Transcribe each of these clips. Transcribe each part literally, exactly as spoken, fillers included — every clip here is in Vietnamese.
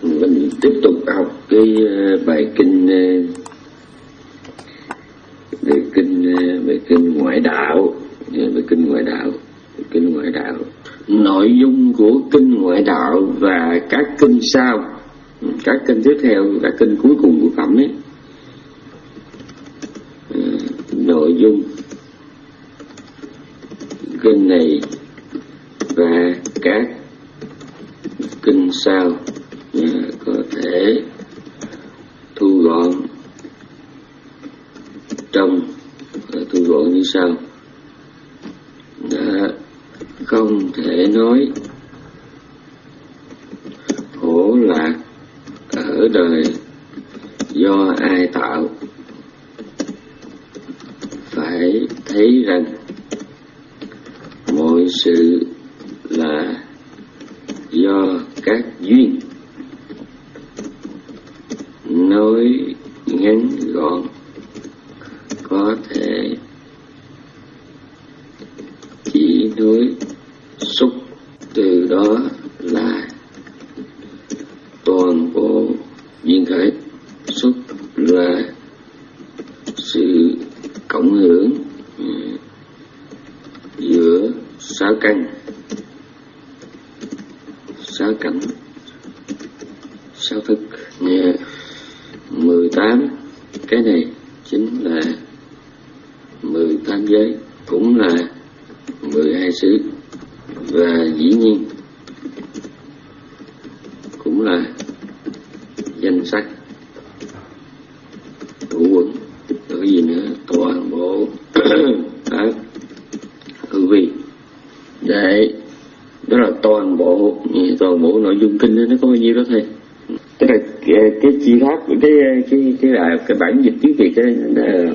Mình tiếp tục học cái bài kinh về kinh về kinh ngoại đạo, về kinh ngoại đạo, kinh ngoại đạo. Nội dung của kinh ngoại đạo và các kinh sau, các kinh tiếp theo, các kinh cuối cùng của phẩm ấy, nội dung kinh này và các kinh sau có thể thu gọn trong thu gọn như sau: đã không thể nói khổ lạc ở đời do ai tạo, phải thấy rằng mọi sự là do các duyên. Nói ngắn gọn có thể chỉ nói xúc, từ đó là toàn bộ duyên khởi. Xúc là sự cộng hưởng giữa sáu căn, sáu cảnh, sáu thức. Nghe mười tám cái này chính là mười tám giới, cũng là mười hai xứ, và dĩ nhiên cũng là danh sắc, đủ quẩn, rồi gì nữa, toàn bộ pháp hư vi. Đấy, đó là toàn bộ toàn bộ nội dung kinh đó, nó có bao nhiêu đó thôi. Tức là cái, cái chi pháp, cái cái cái là cái bản dịch tiếng Việt ấy, là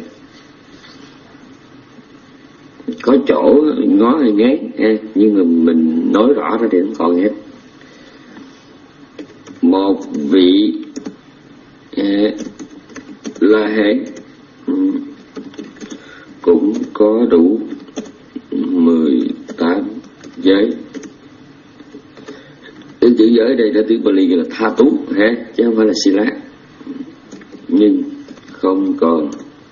có chỗ ngó hay ngán, nhưng mà mình nói rõ ra thì không còn hết. Một vị La Hán cũng có đủ mười tám giới. Cái chữ giới đây là tiếng Bali gọi là tha tú ha, chứ không phải là Sila. Nhưng không còn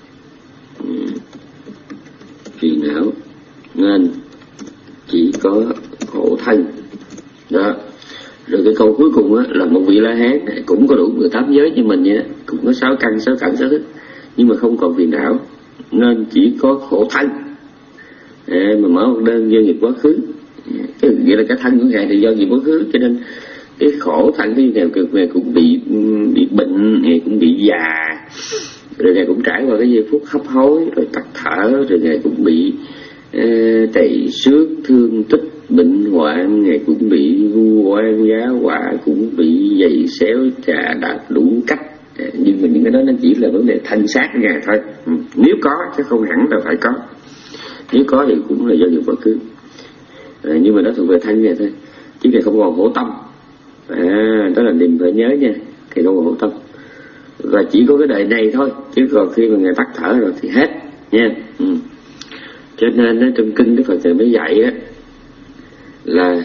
phiền não, nên chỉ có khổ thân đó. Rồi cái câu cuối cùng á, là một vị La Hán cũng có đủ mười tám giới như mình vậy đó, cũng có sáu căn, sáu cảnh, sáu thức, nhưng mà không còn phiền não, nên chỉ có khổ thân. À, mà mở một đơn do nghiệp quá khứ, cái nghĩa là cái thân của ngài thì do nghiệp quá khứ, cho nên cái khổ thân cái nghèo cực về cũng bị bị bệnh, ngài cũng bị già, rồi ngài cũng trải qua cái giây phút hấp hối, rồi tắt thở, rồi ngài cũng bị uh, trầy xước, thương tích, bệnh hoạn, ngài cũng bị vu oan giá họa, cũng bị giày xéo trà đạp đủ cách. À, nhưng mà những cái đó nó chỉ là vấn đề thân xác của ngài thôi. Ừ. Nếu có chứ không hẳn là phải có, nếu có thì cũng là do nghiệp quá khứ. À, nhưng mà nó thuộc về thân ngài thôi, chứ ngài không còn khổ tâm. À, đó là niềm phải nhớ nha, thì không còn khổ tâm, và chỉ có cái đời này thôi, chứ còn khi mà ngài tắt thở rồi thì hết nha. Ừ. Cho nên đó, trong kinh Đức Phật thầy mới dạy á, là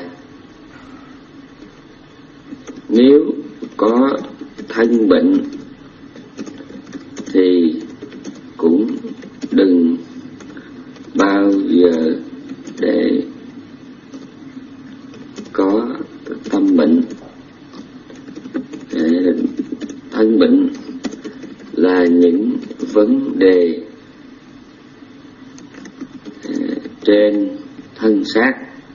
nếu có thân bệnh thì cũng đừng bao giờ để có tâm bệnh. Thân bệnh là những vấn đề trên thân xác,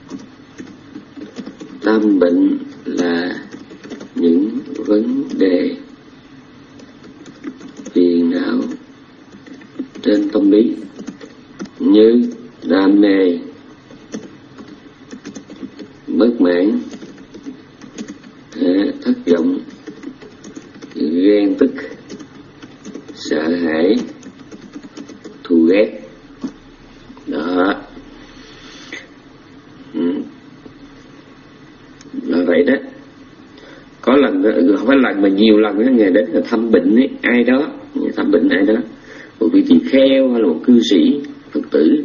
tâm bệnh là những vấn đề phiền não trên tâm lý, như đam mê, bất mãn, thất vọng, ghen tức, sợ hãi, thù ghét. Đó, ừ. Là vậy đó. Có lần, không phải lần mà nhiều lần đó, ngày đến là thăm bệnh ấy, ai đó, thăm bệnh ai đó, một vị tỳ kheo hay là một cư sĩ Phật tử,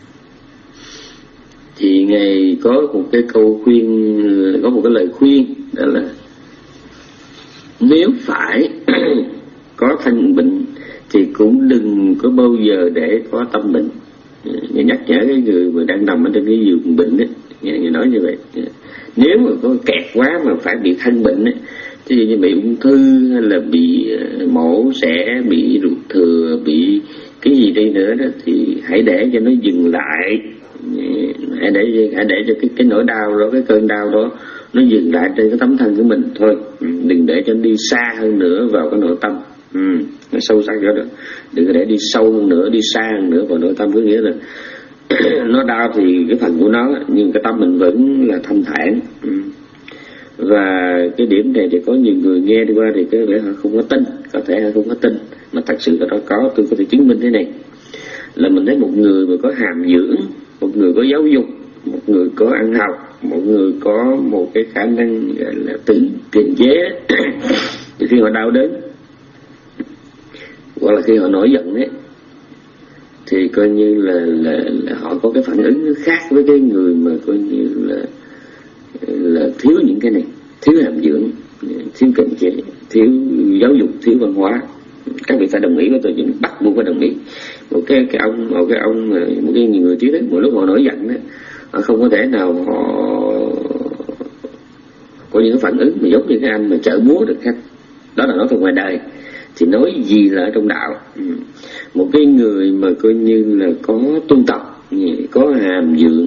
thì ngài có một cái câu khuyên, có một cái lời khuyên, đó là nếu phải có thân bệnh thì cũng đừng có bao giờ để có tâm bệnh. Như nhắc nhở cái người mà đang nằm ở trên cái giường bệnh ấy, như nói như vậy. Nếu mà có kẹt quá mà phải bị thân bệnh ấy, ví dụ như bị ung thư hay là bị mổ xẻ, bị ruột thừa, bị cái gì đi nữa đó, thì hãy để cho nó dừng lại, hãy để hãy để cho cái cái nỗi đau đó, cái cơn đau đó nó dừng lại trên cái tấm thân của mình thôi, đừng để cho nó đi xa hơn nữa vào cái nội tâm. Ừ, nó sâu sắc đó, đó. Đừng có để đi sâu hơn nữa, đi xa hơn nữa vào nội tâm, có nghĩa là nó đau thì cái phần của nó, nhưng cái tâm mình vẫn là thanh thản. Ừ. Và cái điểm này thì có nhiều người nghe đi qua thì có vẻ họ không có tin, có thể họ không có tin, mà thật sự là đó có. Tôi có thể chứng minh thế này, là mình thấy một người mà có hàm dưỡng, một người có giáo dục, một người có ăn học, một người có một cái khả năng gọi là tự kiềm chế thì khi họ đau đớn hoặc là khi họ nổi giận ấy, thì coi như là, là, là họ có cái phản ứng khác với cái người mà coi như là là thiếu những cái này, thiếu hàm dưỡng, thiếu kiềm chế, thiếu giáo dục, thiếu văn hóa. Các vị phải đồng ý với tôi, nhưng bắt buộc phải đồng ý. Một cái cái ông một cái ông một cái người trí thức, một lúc họ nổi giận đó, họ không có thể nào họ có những phản ứng mà giống như cái anh mà chợ búa được hết. Đó là nói từ ngoài đời, thì nói gì là ở trong đạo. Một cái người mà coi như là có tu tập, có hàm dưỡng,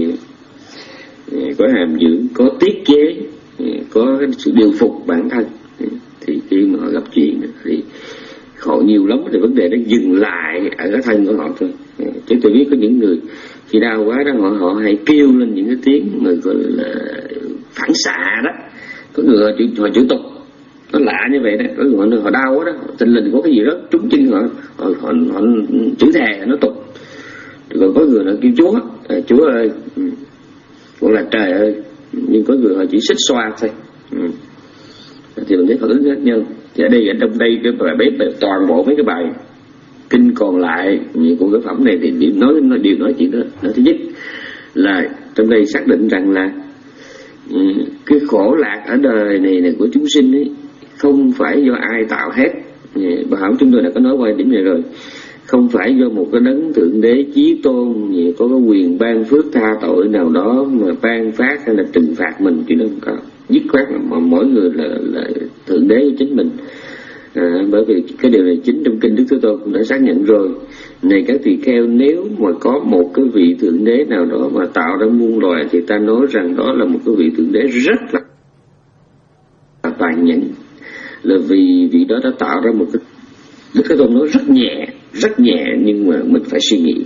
có hàm dưỡng, có tiết chế, có sự điều phục bản thân, thì khi mà họ gặp chuyện thì họ nhiều lắm thì vấn đề nó dừng lại ở cái thân của họ thôi. Chứ tôi biết có những người khi đau quá đó họ họ hay kêu lên những cái tiếng mà gọi là phản xạ đó. Có người họ chịu, họ chịu tục, nó lạ như vậy đó. Có người họ đau quá đó, tình lình có cái gì đó trúng chân họ, họ họ, họ chửi thề nó tục. Rồi có người nó kêu Chúa, à, Chúa ơi, hoặc là trời ơi, nhưng có người họ chỉ xích xoa thôi. Ừ. Thì mình thấy phản ứng khác nhau. Thì ở đây, ở trong đây cái bài bếp toàn bộ mấy cái bài kinh còn lại của cái phẩm này thì điểm nói nó điều nói chuyện đó. Nói thứ nhất là trong đây xác định rằng là um, cái khổ lạc ở đời này, này của chúng sinh ấy không phải do ai tạo hết. Bà Hảo chúng tôi đã có nói qua điểm này rồi. Không phải do một cái đấng thượng đế chí tôn có cái quyền ban phước tha tội nào đó mà ban phát hay là trừng phạt mình, chứ nó không có. Dứt khoát là mỗi người là, là thượng đế của chính mình. À, bởi vì cái điều này chính trong kinh Đức Thế Tôn cũng đã xác nhận rồi. Này các tỳ kheo, nếu mà có một cái vị thượng đế nào đó mà tạo ra muôn loài thì ta nói rằng đó là một cái vị thượng đế rất là tàn nhẫn, là vì vị đó đã tạo ra một cái. Đức Thế Tôn nói rất nhẹ, rất nhẹ, nhưng mà mình phải suy nghĩ.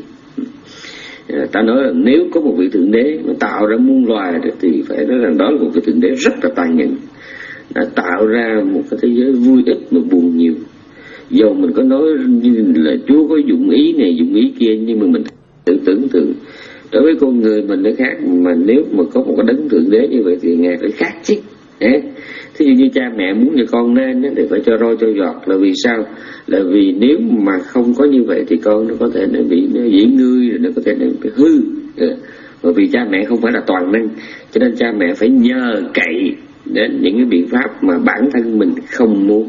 À, ta nói là nếu có một vị thượng đế mà tạo ra muôn loài thì phải nói rằng đó là một vị thượng đế rất là tàn nhẫn, đã tạo ra một cái thế giới vui ít mà buồn nhiều. Dù mình có nói như là Chúa có dụng ý này dụng ý kia, nhưng mà mình tự tưởng tượng đối với con người mình nó khác. Mà nếu mà có một cái đấng thượng đế như vậy thì Ngài phải khác chứ. Đấy. Thí dụ như cha mẹ muốn cho con nên thì phải cho roi cho giọt, là vì sao? Là vì nếu mà không có như vậy thì con nó có thể nó bị nó dĩ ngươi, rồi nó có thể nó bị hư. Bởi vì cha mẹ không phải là toàn năng, cho nên cha mẹ phải nhờ cậy đến những cái biện pháp mà bản thân mình không muốn.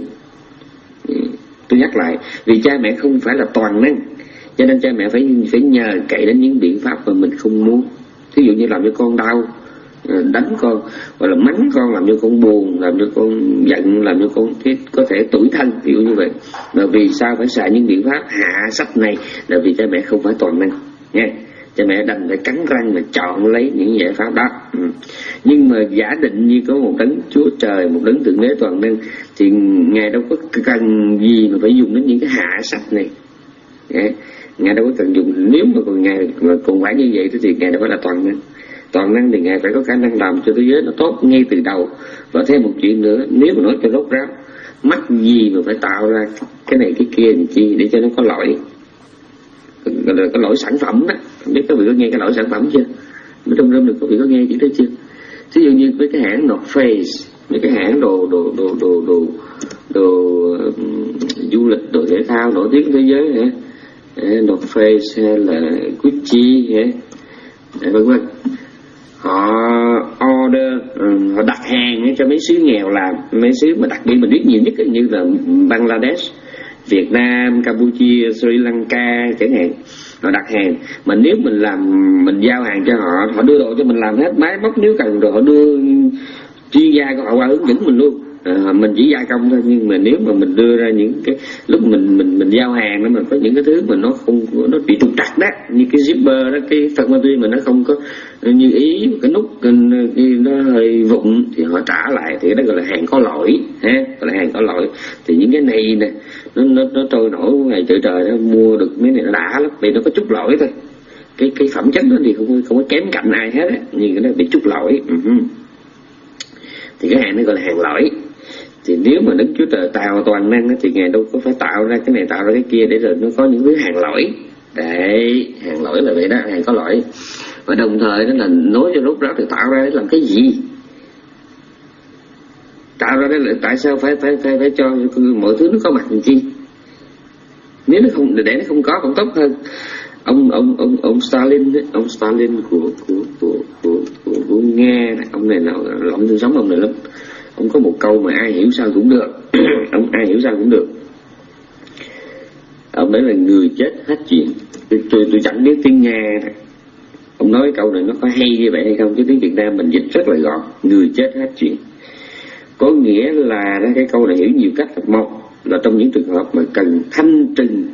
Tôi nhắc lại, vì cha mẹ không phải là toàn năng, cho nên cha mẹ phải phải nhờ cậy đến những biện pháp mà mình không muốn. Thí dụ như làm cho con đau, đánh con, hoặc là mắng con, làm cho con buồn, làm cho con giận, làm cho con có thể tủi thân, ví dụ như vậy. Mà vì sao phải xài những biện pháp hạ sách này? Là vì cha mẹ không phải toàn năng nha. Cha mẹ đành phải cắn răng mà chọn lấy những giải pháp đó. Ừ. Nhưng mà giả định như có một đấng Chúa Trời, một đấng thượng đế toàn năng, thì Ngài đâu có cần gì mà phải dùng đến những cái hạ sách này. Yeah. Ngài đâu có cần dùng. Nếu mà còn Ngài mà còn phải như vậy thì Ngài đâu phải là toàn năng. Toàn năng thì Ngài phải có khả năng làm cho thế giới nó tốt ngay từ đầu. Và thêm một chuyện nữa, nếu mà nói cho rốt ráo, mắc gì mà phải tạo ra cái này cái kia làm chi để cho nó có lỗi, gọi là cái lỗi sản phẩm đó. Không biết các vị có nghe cái lỗi sản phẩm chưa? Ở trong rơm được các vị có nghe chuyện đó chưa? Ví dụ như với cái hãng North Face, với cái hãng đồ đồ đồ đồ đồ đồ, đồ um, du lịch, đồ thể thao nổi tiếng thế giới hả? North Face hay là Gucci hả? Vân vân. Họ order, uh, họ đặt hàng cho mấy xứ nghèo làm, mấy xứ mà đặc biệt mình biết nhiều nhất như là Bangladesh, Việt Nam, Campuchia, Sri Lanka chẳng hạn. Họ đặt hàng, mà nếu mình làm, mình giao hàng cho họ, họ đưa đồ cho mình làm hết máy móc nếu cần, rồi họ đưa chuyên gia của họ qua hướng dẫn mình luôn. À, mình chỉ gia công thôi, nhưng mà nếu mà mình đưa ra những cái lúc mình mình mình giao hàng đó, mình có những cái thứ mà nó không, nó bị trục trặc đó, như cái zipper đó, cái phần ma túy mà nó không có như ý, cái nút nó hơi vụng thì họ trả lại, thì đó gọi là hàng có lỗi ha, gọi là hàng có lỗi. Thì những cái này nè, nó nó nó trôi nổi ngày trời trời, nó mua được mấy này nó đã lắm, vì nó có chút lỗi thôi. Cái cái phẩm chất đó thì không không có kém cạnh ai hết á, nhưng cái nó bị chút lỗi. Uh-huh. Thì cái hàng nó gọi là hàng lỗi. Thì nếu mà Đức Chúa Trời tạo toàn năng thì Ngài đâu có phải tạo ra cái này tạo ra cái kia để rồi nó có những thứ hàng lỗi. Đấy, hàng lỗi là vậy đó, hàng có lỗi. Và đồng thời đó là nói cho lúc đó thì tạo ra để làm cái gì? Tạo ra đấy là tại sao phải phải phải phải cho mọi thứ nó có mặt làm chi? Nếu nó không, để nó không có cũng tốt hơn. Ông ông ông ông Stalin ấy, ông Stalin của của của của, của, của Nga, ông này nào lòng thương sống ông này lắm. Ông có một câu mà ai hiểu sao cũng được. Ông ai hiểu sao cũng được. Ông nói là người chết hết chuyện. Tôi, tôi, tôi chẳng biết tiếng Nga. Ông nói câu này nó có hay như vậy hay không, chứ tiếng Việt Nam mình dịch rất là gọn. Người chết hết chuyện. Có nghĩa là cái câu này hiểu nhiều cách. Một là trong những trường hợp mà cần thanh trừng,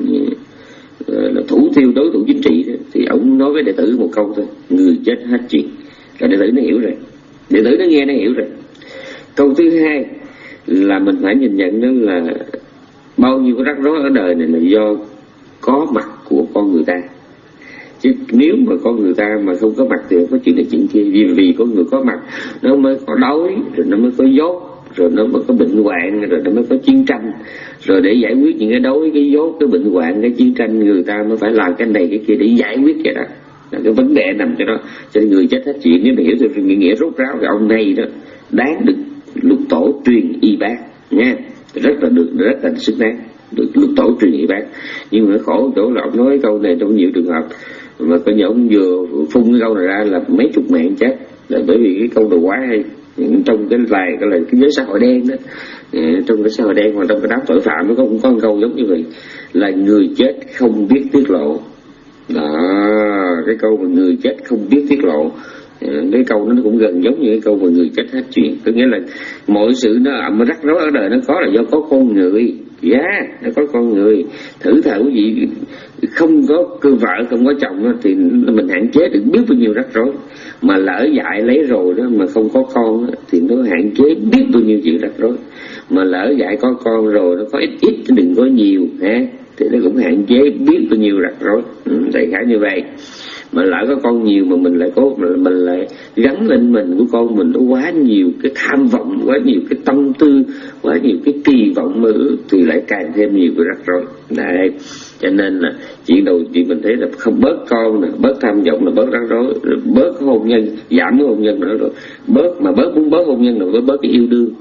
là thủ tiêu đối thủ chính trị, thì ông nói với đệ tử một câu thôi: người chết hết chuyện. Là đệ tử nó hiểu rồi, đệ tử nó nghe nó hiểu rồi. Câu thứ hai là mình phải nhìn nhận đó là bao nhiêu cái rắc rối ở đời này là do có mặt của con người ta. Chứ nếu mà con người ta mà không có mặt thì không có chuyện này chuyện kia. Vì vì con người có mặt nó mới có đói, rồi nó mới có dốt, rồi nó mới có bệnh hoạn, rồi nó mới có chiến tranh. Rồi để giải quyết những cái đói, cái dốt, cái bệnh hoạn, cái chiến tranh, người ta mới phải làm cái này cái kia để giải quyết cái đó. Là cái vấn đề nằm cho đó. Cho nên người chết hết chuyện. Nếu mà hiểu theo nghĩa nghĩa rốt ráo cái ông này đó đáng được lục tổ truyền y bác nha, rất là được, rất là xứng đáng được lục tổ truyền y bác. Nhưng mà khổ chỗ là ông nói câu này trong nhiều trường hợp mà coi như ông vừa phun cái câu này ra là mấy chục mạng chết, là bởi vì cái câu này quá hay. Trong cái bài cái là cái giới xã hội đen đó, trong cái xã hội đen, mà trong cái đám tội phạm nó có cũng có một câu giống như vậy, là người chết không biết tiết lộ. Đó, cái câu mà người chết không biết tiết lộ, cái câu nó cũng gần giống như cái câu mà người chết hết chuyện. Có nghĩa là mọi sự nó mà rắc rối ở đời nó có là do có con người. Dạ, yeah, nó có con người. Thử thả quý vị không có cư vợ, không có chồng thì mình hạn chế được biết bao nhiêu rắc rối. Mà lỡ dại lấy rồi đó mà không có con thì nó hạn chế biết bao nhiêu chuyện rắc rối. Mà lỡ dại có con rồi nó có ít ít chứ đừng có nhiều ha, thì nó cũng hạn chế biết bao nhiêu rắc rối. Ừ, đại khái như vậy. Mà lỡ có con nhiều mà mình lại có mình lại gắn lên mình của con mình nó quá nhiều cái tham vọng, quá nhiều cái tâm tư, quá nhiều cái kỳ vọng mơ ước thì lại càng thêm nhiều cái rắc rối. Đấy, cho nên là chuyện đầu tiên mình thấy là không bớt con nè, bớt tham vọng là bớt rắc rối, rồi bớt hôn nhân, giảm cái hôn nhân nữa rồi, bớt mà bớt muốn bớt hôn nhân là bớt cái yêu đương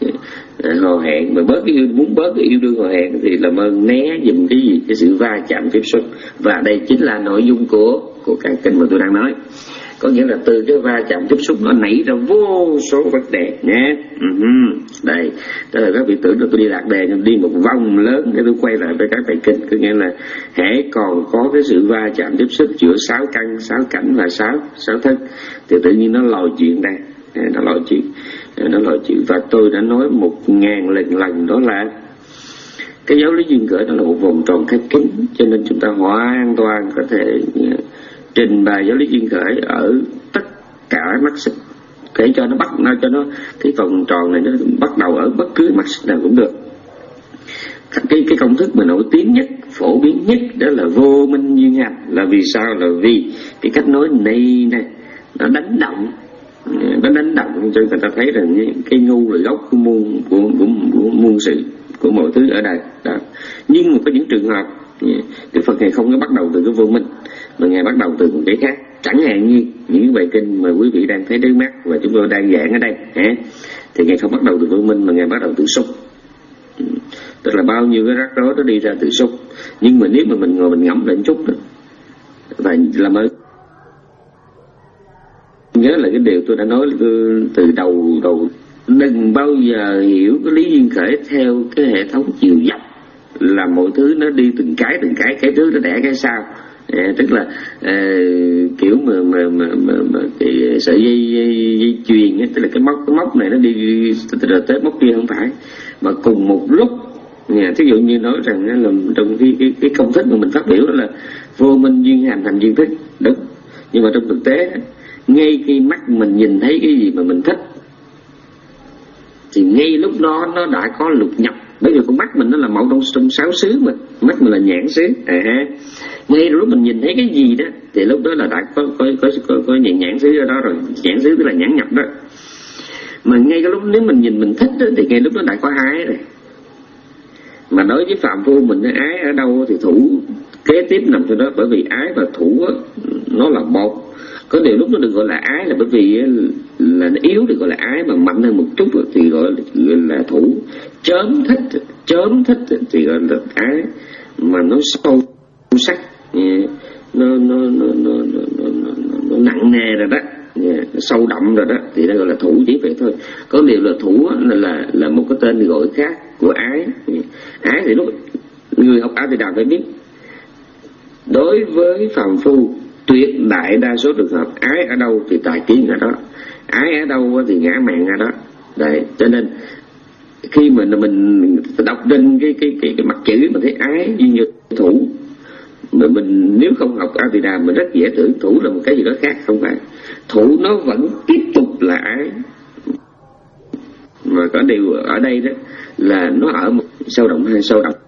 hò hẹn, mà bớt cái yêu, muốn bớt cái yêu đương hò hẹn thì làm ơn né dùm cái gì, cái sự va chạm tiếp xúc. Và đây chính là nội dung của của cái kênh mà tôi đang nói. Có nghĩa là từ cái va chạm tiếp xúc nó nảy ra vô số vấn đề nhé. Uh-huh. Đây, đó là các vị tưởng là tôi đi lạc đề, đi một vòng lớn để tôi quay lại với các bài kinh. Có nghĩa là hễ còn có cái sự va chạm tiếp xúc giữa sáu căn, sáu cảnh và sáu sáu thức thì tự nhiên nó lòi chuyện ra, nó lòi chuyện, nó lòi chuyện. Và tôi đã nói một ngàn lần lần đó là cái giáo lý duyên khởi đó là một vòng tròn khép kín, cho nên chúng ta hoàn toàn có thể trình bày giáo lý duyên khởi ở tất cả mắt xích, để cho nó bắt nó cho nó cái vòng tròn này nó bắt đầu ở bất cứ mắt xích nào cũng được. Cái cái công thức mà nổi tiếng nhất, phổ biến nhất đó là vô minh duyên hành. Là vì sao? Là vì cái cách nói này này nó đánh động, nó đánh động cho người ta thấy rằng cái ngu là gốc của muôn của, của, của muôn sự, của mọi thứ ở đây đó. Nhưng mà có những trường hợp Đức Phật Ngài không có bắt đầu từ cái vô minh, mà Ngài bắt đầu từ một cái khác. Chẳng hạn như những bài kinh mà quý vị đang thấy trước mắt và chúng tôi đang giảng ở đây hả? Thì Ngài không bắt đầu từ vô minh mà Ngài bắt đầu từ xúc. Tức là bao nhiêu cái rắc rối nó đi ra từ xúc. Nhưng mà nếu mà mình ngồi mình ngẫm lại chút đó, và làm ơn nhớ là cái điều tôi đã nói từ đầu đầu đừng bao giờ hiểu cái lý duyên khởi theo cái hệ thống chiều dọc, là mọi thứ nó đi từng cái từng cái, cái trước nó đẻ cái sau. À, tức là à, kiểu mà mà mà mà, mà cái sợi dây, dây dây chuyền ấy, tức là cái móc cái móc này nó đi rồi tới móc kia, không phải mà cùng một lúc. À, thí dụ như nói rằng là trong cái cái cái công thức mà mình phát biểu đó là vô minh duyên hành hành duyên thức, đúng, nhưng mà trong thực tế ngay khi mắt mình nhìn thấy cái gì mà mình thích thì ngay lúc đó nó đã có lục nhập. Bởi vì con mắt mình nó là một trong, trong sáu xứ, mà mắt mình là nhãn xứ. À, ngay lúc mình nhìn thấy cái gì đó thì lúc đó là đã có có có có, có nhãn, nhãn xứ ở đó rồi. Nhãn xứ tức là nhãn nhập đó. Mà ngay cái lúc nếu mình nhìn mình thích đó, thì ngay lúc đó đã có ái rồi. Mà đối với phạm phu mình, ái ở đâu thì thủ kế tiếp nằm trong đó. Bởi vì ái và thủ đó, nó là một. Có điều lúc nó được gọi là ái là bởi vì là nó yếu thì gọi là ái, mà mạnh hơn một chút thì gọi là, gọi là thủ. Chớm thích, chớm thích thì gọi là ái, mà nó sâu sắc, nó nó nó nó nó, nó, nó, nó nặng nề rồi đó, nó sâu đậm rồi đó thì nó gọi là thủ, chỉ vậy thôi. Có điều là thủ là là, là một cái tên gọi khác của ái. Ái thì lúc người học A Di Đà phải biết, đối với phàm phu tuyệt đại đa số trường hợp ái ở đâu thì tài kiến ở đó, ái ở đâu thì ngã mạn ở đó. Đấy, cho nên khi mình mình đọc trên cái cái cái, cái mặt chữ mình thấy ái như như thủ, mà mình nếu không học A Di Đà mình rất dễ tưởng thủ là một cái gì đó khác. Không phải, thủ nó vẫn tiếp tục là ái, mà có điều ở đây đó là nó ở một sâu động hay sâu động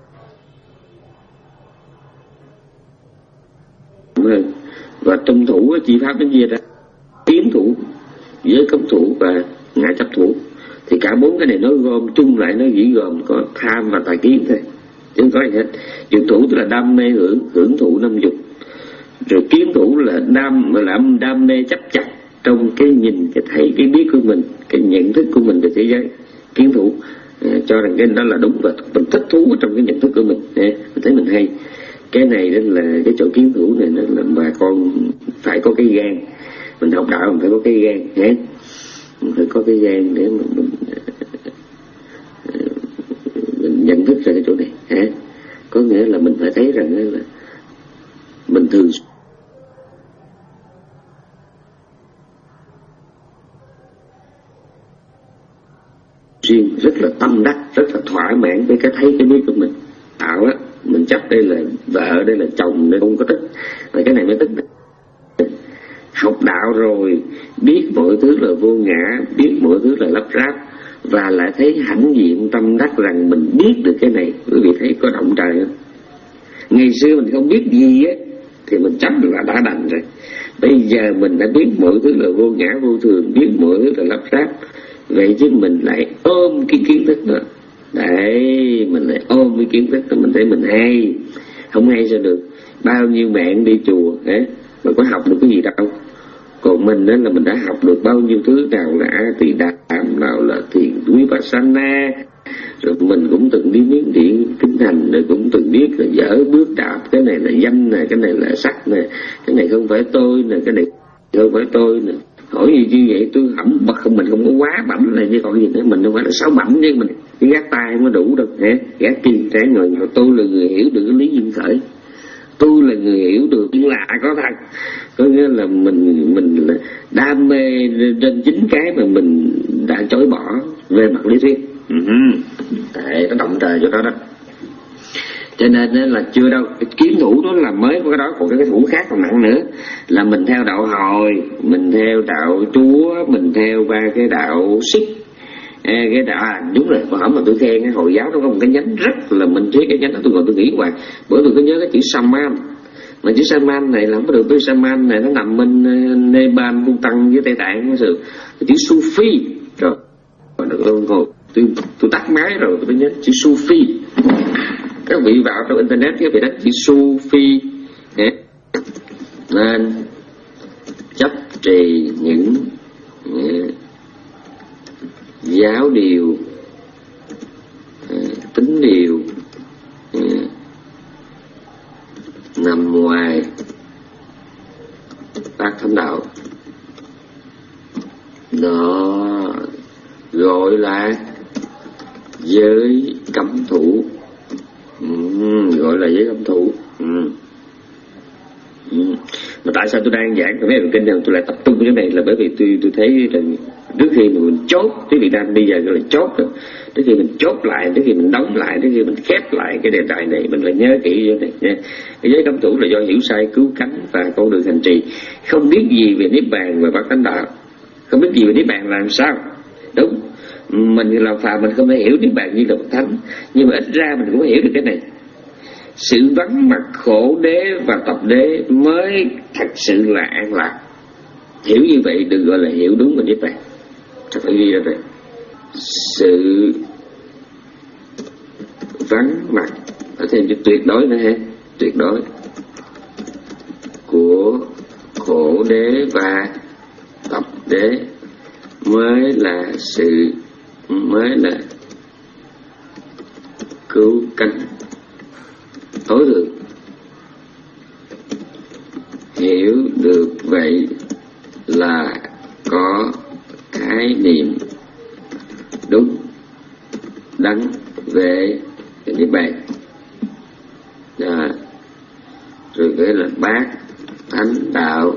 hơn. Và trong thủ chi pháp nó chia ra kiến thủ, giới cấm thủ và ngã chấp thủ. Thì cả bốn cái này nó gom chung lại, nó chỉ gồm có tham và tà kiến thôi, chứ không có gì hết. Dục thủ tức là đam mê hưởng hưởng thụ năm dục, rồi kiến thủ là đam là đam mê chấp chặt trong cái nhìn, cái thấy, cái biết của mình, cái nhận thức của mình về thế giới. Kiến thủ à, cho rằng cái đó là đúng và mình thích thú trong cái nhận thức của mình. À, mình thấy mình hay cái này, đó là cái chỗ kiến thủ này, là bà con phải có cái gan. Mình học đạo mình phải có cái gan, hả? Mình phải có cái gan để mà mình, mình nhận thức ra cái chỗ này, hả? Có nghĩa là mình phải thấy rằng là mình thường xuyên rất là tâm đắc, rất là thỏa mãn với cái thấy cái biết của mình. Đạo á, mình chấp đây là vợ, đây là chồng, đây không có thích, và cái này mới thích. Học đạo rồi biết mọi thứ là vô ngã, biết mọi thứ là lắp ráp, và lại thấy hãnh diện tâm đắc rằng mình biết được cái này. Quý vị thấy có động trời không? Ngày xưa mình không biết gì á thì mình chấp là đã đành rồi. Bây giờ mình đã biết mọi thứ là vô ngã vô thường, biết mọi thứ là lắp ráp, vậy chứ mình lại ôm cái kiến thức đó. Đấy, mình lại ôm cái kiến thức đó, mình thấy mình hay. Không hay sao được? Bao nhiêu bạn đi chùa ấy, mà có học được cái gì đâu. Còn mình đó là mình đã học được bao nhiêu thứ, nào là A Tỳ Đàm, nào là thiền Vipassana, rồi mình cũng từng đi miếng điện kinh hành, rồi cũng từng biết là dở bước đạp, cái này là danh này, cái này là sắc này, cái này không phải tôi nè, cái này không phải tôi nè. Hỏi gì như vậy tôi hẩm bật không, mình không có quá bảnh này, chứ còn gì nữa, mình không phải là sáu bảnh, nhưng mình cái gác tay không có đủ đâu, hả? Gác kim trái người, tôi là người hiểu được cái lý duyên khởi, tôi là người hiểu được là có thật. Có nghĩa là mình mình là đam mê trên chính cái mà mình đã chối bỏ về mặt lý thuyết. Uh-huh. Đấy, nó động trời chỗ đó đó. Cho nên là chưa đâu, cái kiến thủ đó là mới có cái đó, còn cái thủ khác còn nặng nữa, là mình theo đạo Hồi, mình theo đạo Chúa, mình theo ba cái đạo Sikh. À, cái đạo à, đúng rồi, có hổng mà tôi khen cái Hồi giáo nó có một cái nhánh rất là mình thuyết, cái nhánh đó tôi ngồi tôi nghĩ hoài, bởi tôi có nhớ cái chữ Saman. Mà chữ Saman này là không có được, cái Saman này nó nằm bên Nepal, Bhutan với Tây Tạng nó sự. Cái chữ Sufi rồi, rồi tôi tôi tắt máy rồi tôi mới nhớ chữ Sufi. Các vị vào trong internet các vị đánh chữ Sufi nên chấp trì những giáo điều, tín điều nằm ngoài bát thánh đạo. gọi là giới cấm thủ. Ừ, gọi là giới cấm thủ. Ừ. Ừ. Mà tại sao tôi đang giảng mấy bài kinh này tôi lại tập trung cái này, là bởi vì tôi tôi thấy là trước khi mà mình chốt cái Việt Nam bây giờ gọi là chốt đó, trước khi mình chốt lại, trước khi mình đóng lại, trước khi mình khép lại cái đề tài này, mình phải nhớ kỹ cái này nha. Cái giới cấm thủ là do hiểu sai cứu cánh và con đường hành trì, không biết gì về niết bàn và bát chánh đạo, không biết gì về niết bàn làm sao. Đúng, mình làm phàm mình không thể hiểu niết bàn như là bậc thánh, nhưng mà ít ra mình cũng hiểu được cái này. Sự vắng mặt khổ đế và tập đế mới thật sự là an lạc. Hiểu như vậy đừng gọi là hiểu đúng về niết bàn. Thật phải ghi ra đây. Sự vắng mặt, ở thêm chữ tuyệt đối nữa ha, tuyệt đối của khổ đế và tập đế mới là sự mới là cứu cánh tối thượng. Hiểu được vậy là có khái niệm đúng đắn về niết bàn. À, rồi cái là bát thánh đạo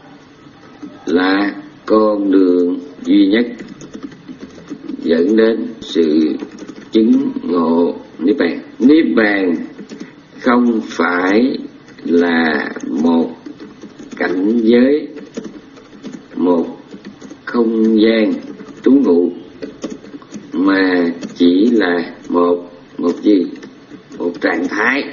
là con đường duy nhất dẫn đến sự chứng ngộ niết bàn. Niết bàn không phải là một cảnh giới, một không gian trú ngụ, mà chỉ là một một gì một trạng thái.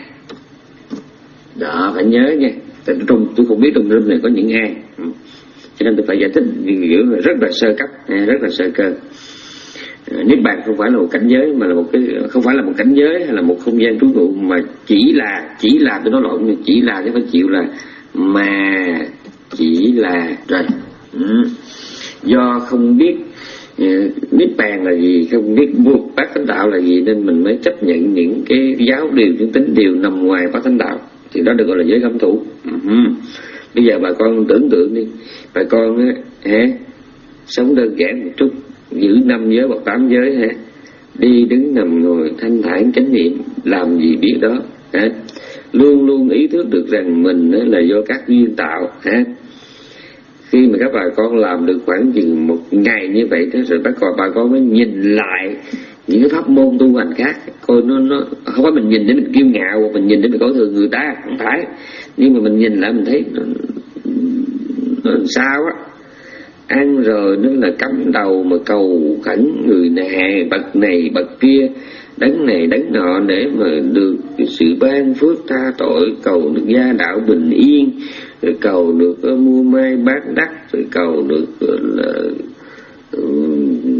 Đó phải nhớ nha. Trong tôi không biết trong room này có những ai, cho nên tôi phải giải thích kiểu rất là sơ cấp, rất là sơ cơ. Niết bàn không phải là một cảnh giới, mà là một cái, không phải là một cảnh giới hay là một không gian trú ngụ, mà chỉ là chỉ là tôi nói lộn, chỉ là chứ phải chịu là mà chỉ là rồi. Ừ. Do không biết uh, niết bàn là gì, không biết buộc bát chánh đạo là gì, nên mình mới chấp nhận những cái giáo điều những tính điều nằm ngoài bát chánh đạo, thì đó được gọi là giới cấm thủ. Uh-huh. Bây giờ bà con tưởng tượng đi, bà con á, hả, sống đơn giản một chút, giữ năm giới hoặc tám giới hả, đi đứng nằm ngồi thanh thản chánh niệm, làm gì biết đó hả, luôn luôn ý thức được rằng mình là do các duyên tạo hả. Khi mà các bà con làm được khoảng chừng một ngày như vậy đó, rồi bắt còn bà con mới nhìn lại những cái pháp môn tu hành khác, coi nó nó không phải mình nhìn để mình kiêu ngạo, mình nhìn để mình coi thường người ta, không phải, nhưng mà mình nhìn lại mình thấy nó, nó làm sao á. Ăn rồi nó là cắm đầu mà cầu khẩn người này bậc này bậc kia, đấng này đấng nọ để mà được sự ban phước tha tội, cầu được gia đạo bình yên, rồi cầu được uh, mua may bán đắt, rồi cầu được uh, là uh,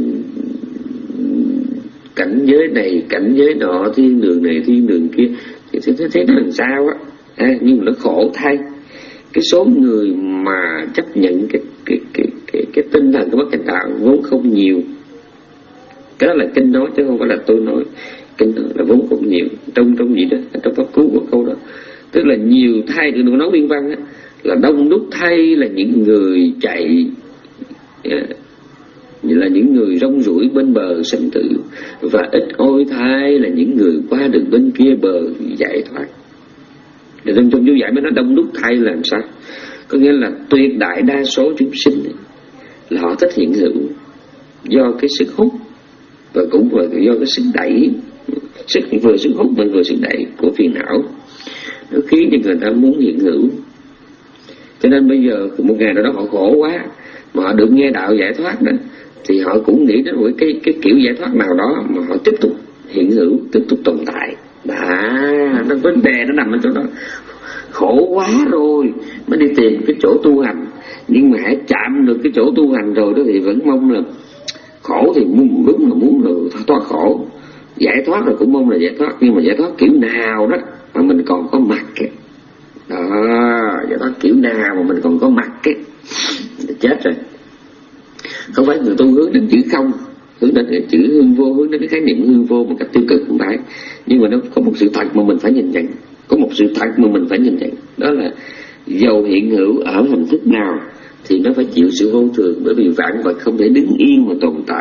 cảnh giới này cảnh giới nọ, thiên đường này thiên đường kia, thì thế thế nó làm sao á. À, nhưng mà nó khổ thay, cái số người mà chấp nhận cái cái cái cái, cái tinh thần của bát chánh đạo vốn không nhiều. Cái đó là kinh nói chứ không phải là tôi nói. Kinh nói là vốn không nhiều. Trong trong gì đó, trong pháp cứu của câu đó, tức là nhiều thay, đừng nói biên văn á, là đông đúc thay là những người chạy, yeah, là những người rong ruổi bên bờ sinh tử, và ít ôi thay là những người qua được bên kia bờ giải thoát. Thì trong trong chú giải mới nói đông đúc thay là làm sao? Có nghĩa là tuyệt đại đa số chúng sinh ấy, là họ thích hiện hữu do cái sức hút, và cũng là do cái sức đẩy, sức vừa sức hút mà vừa sức đẩy của phiền não, nó khiến cho người ta muốn hiện hữu. Cho nên bây giờ một ngày nào đó họ khổ quá mà họ được nghe đạo giải thoát đó, thì họ cũng nghĩ đến một cái cái kiểu giải thoát nào đó mà họ tiếp tục hiện hữu, tiếp tục tồn tại. Đã, nó vấn đề nó nằm ở chỗ đó. Khổ quá rồi mới đi tìm cái chỗ tu hành, nhưng mà hãy chạm được cái chỗ tu hành rồi đó thì vẫn mong là khổ thì muốn, đúng là muốn là thoát khổ, giải thoát rồi cũng mong là giải thoát, nhưng mà giải thoát kiểu nào đó mà mình còn có mặt kìa. Đó, giải thoát kiểu nào mà mình còn có mặt kìa, chết rồi. Không phải người tu hướng đến chữ không, hướng đến cái chữ hư vô, hướng đến cái khái niệm hư vô một cách tiêu cực, không phải. Nhưng mà nó có một sự thật mà mình phải nhìn nhận, có một sự thật mà mình phải nhìn nhận, đó là dầu hiện hữu ở hình thức nào thì nó phải chịu sự vô thường, bởi vì vạn vật không thể đứng yên mà tồn tại. Bà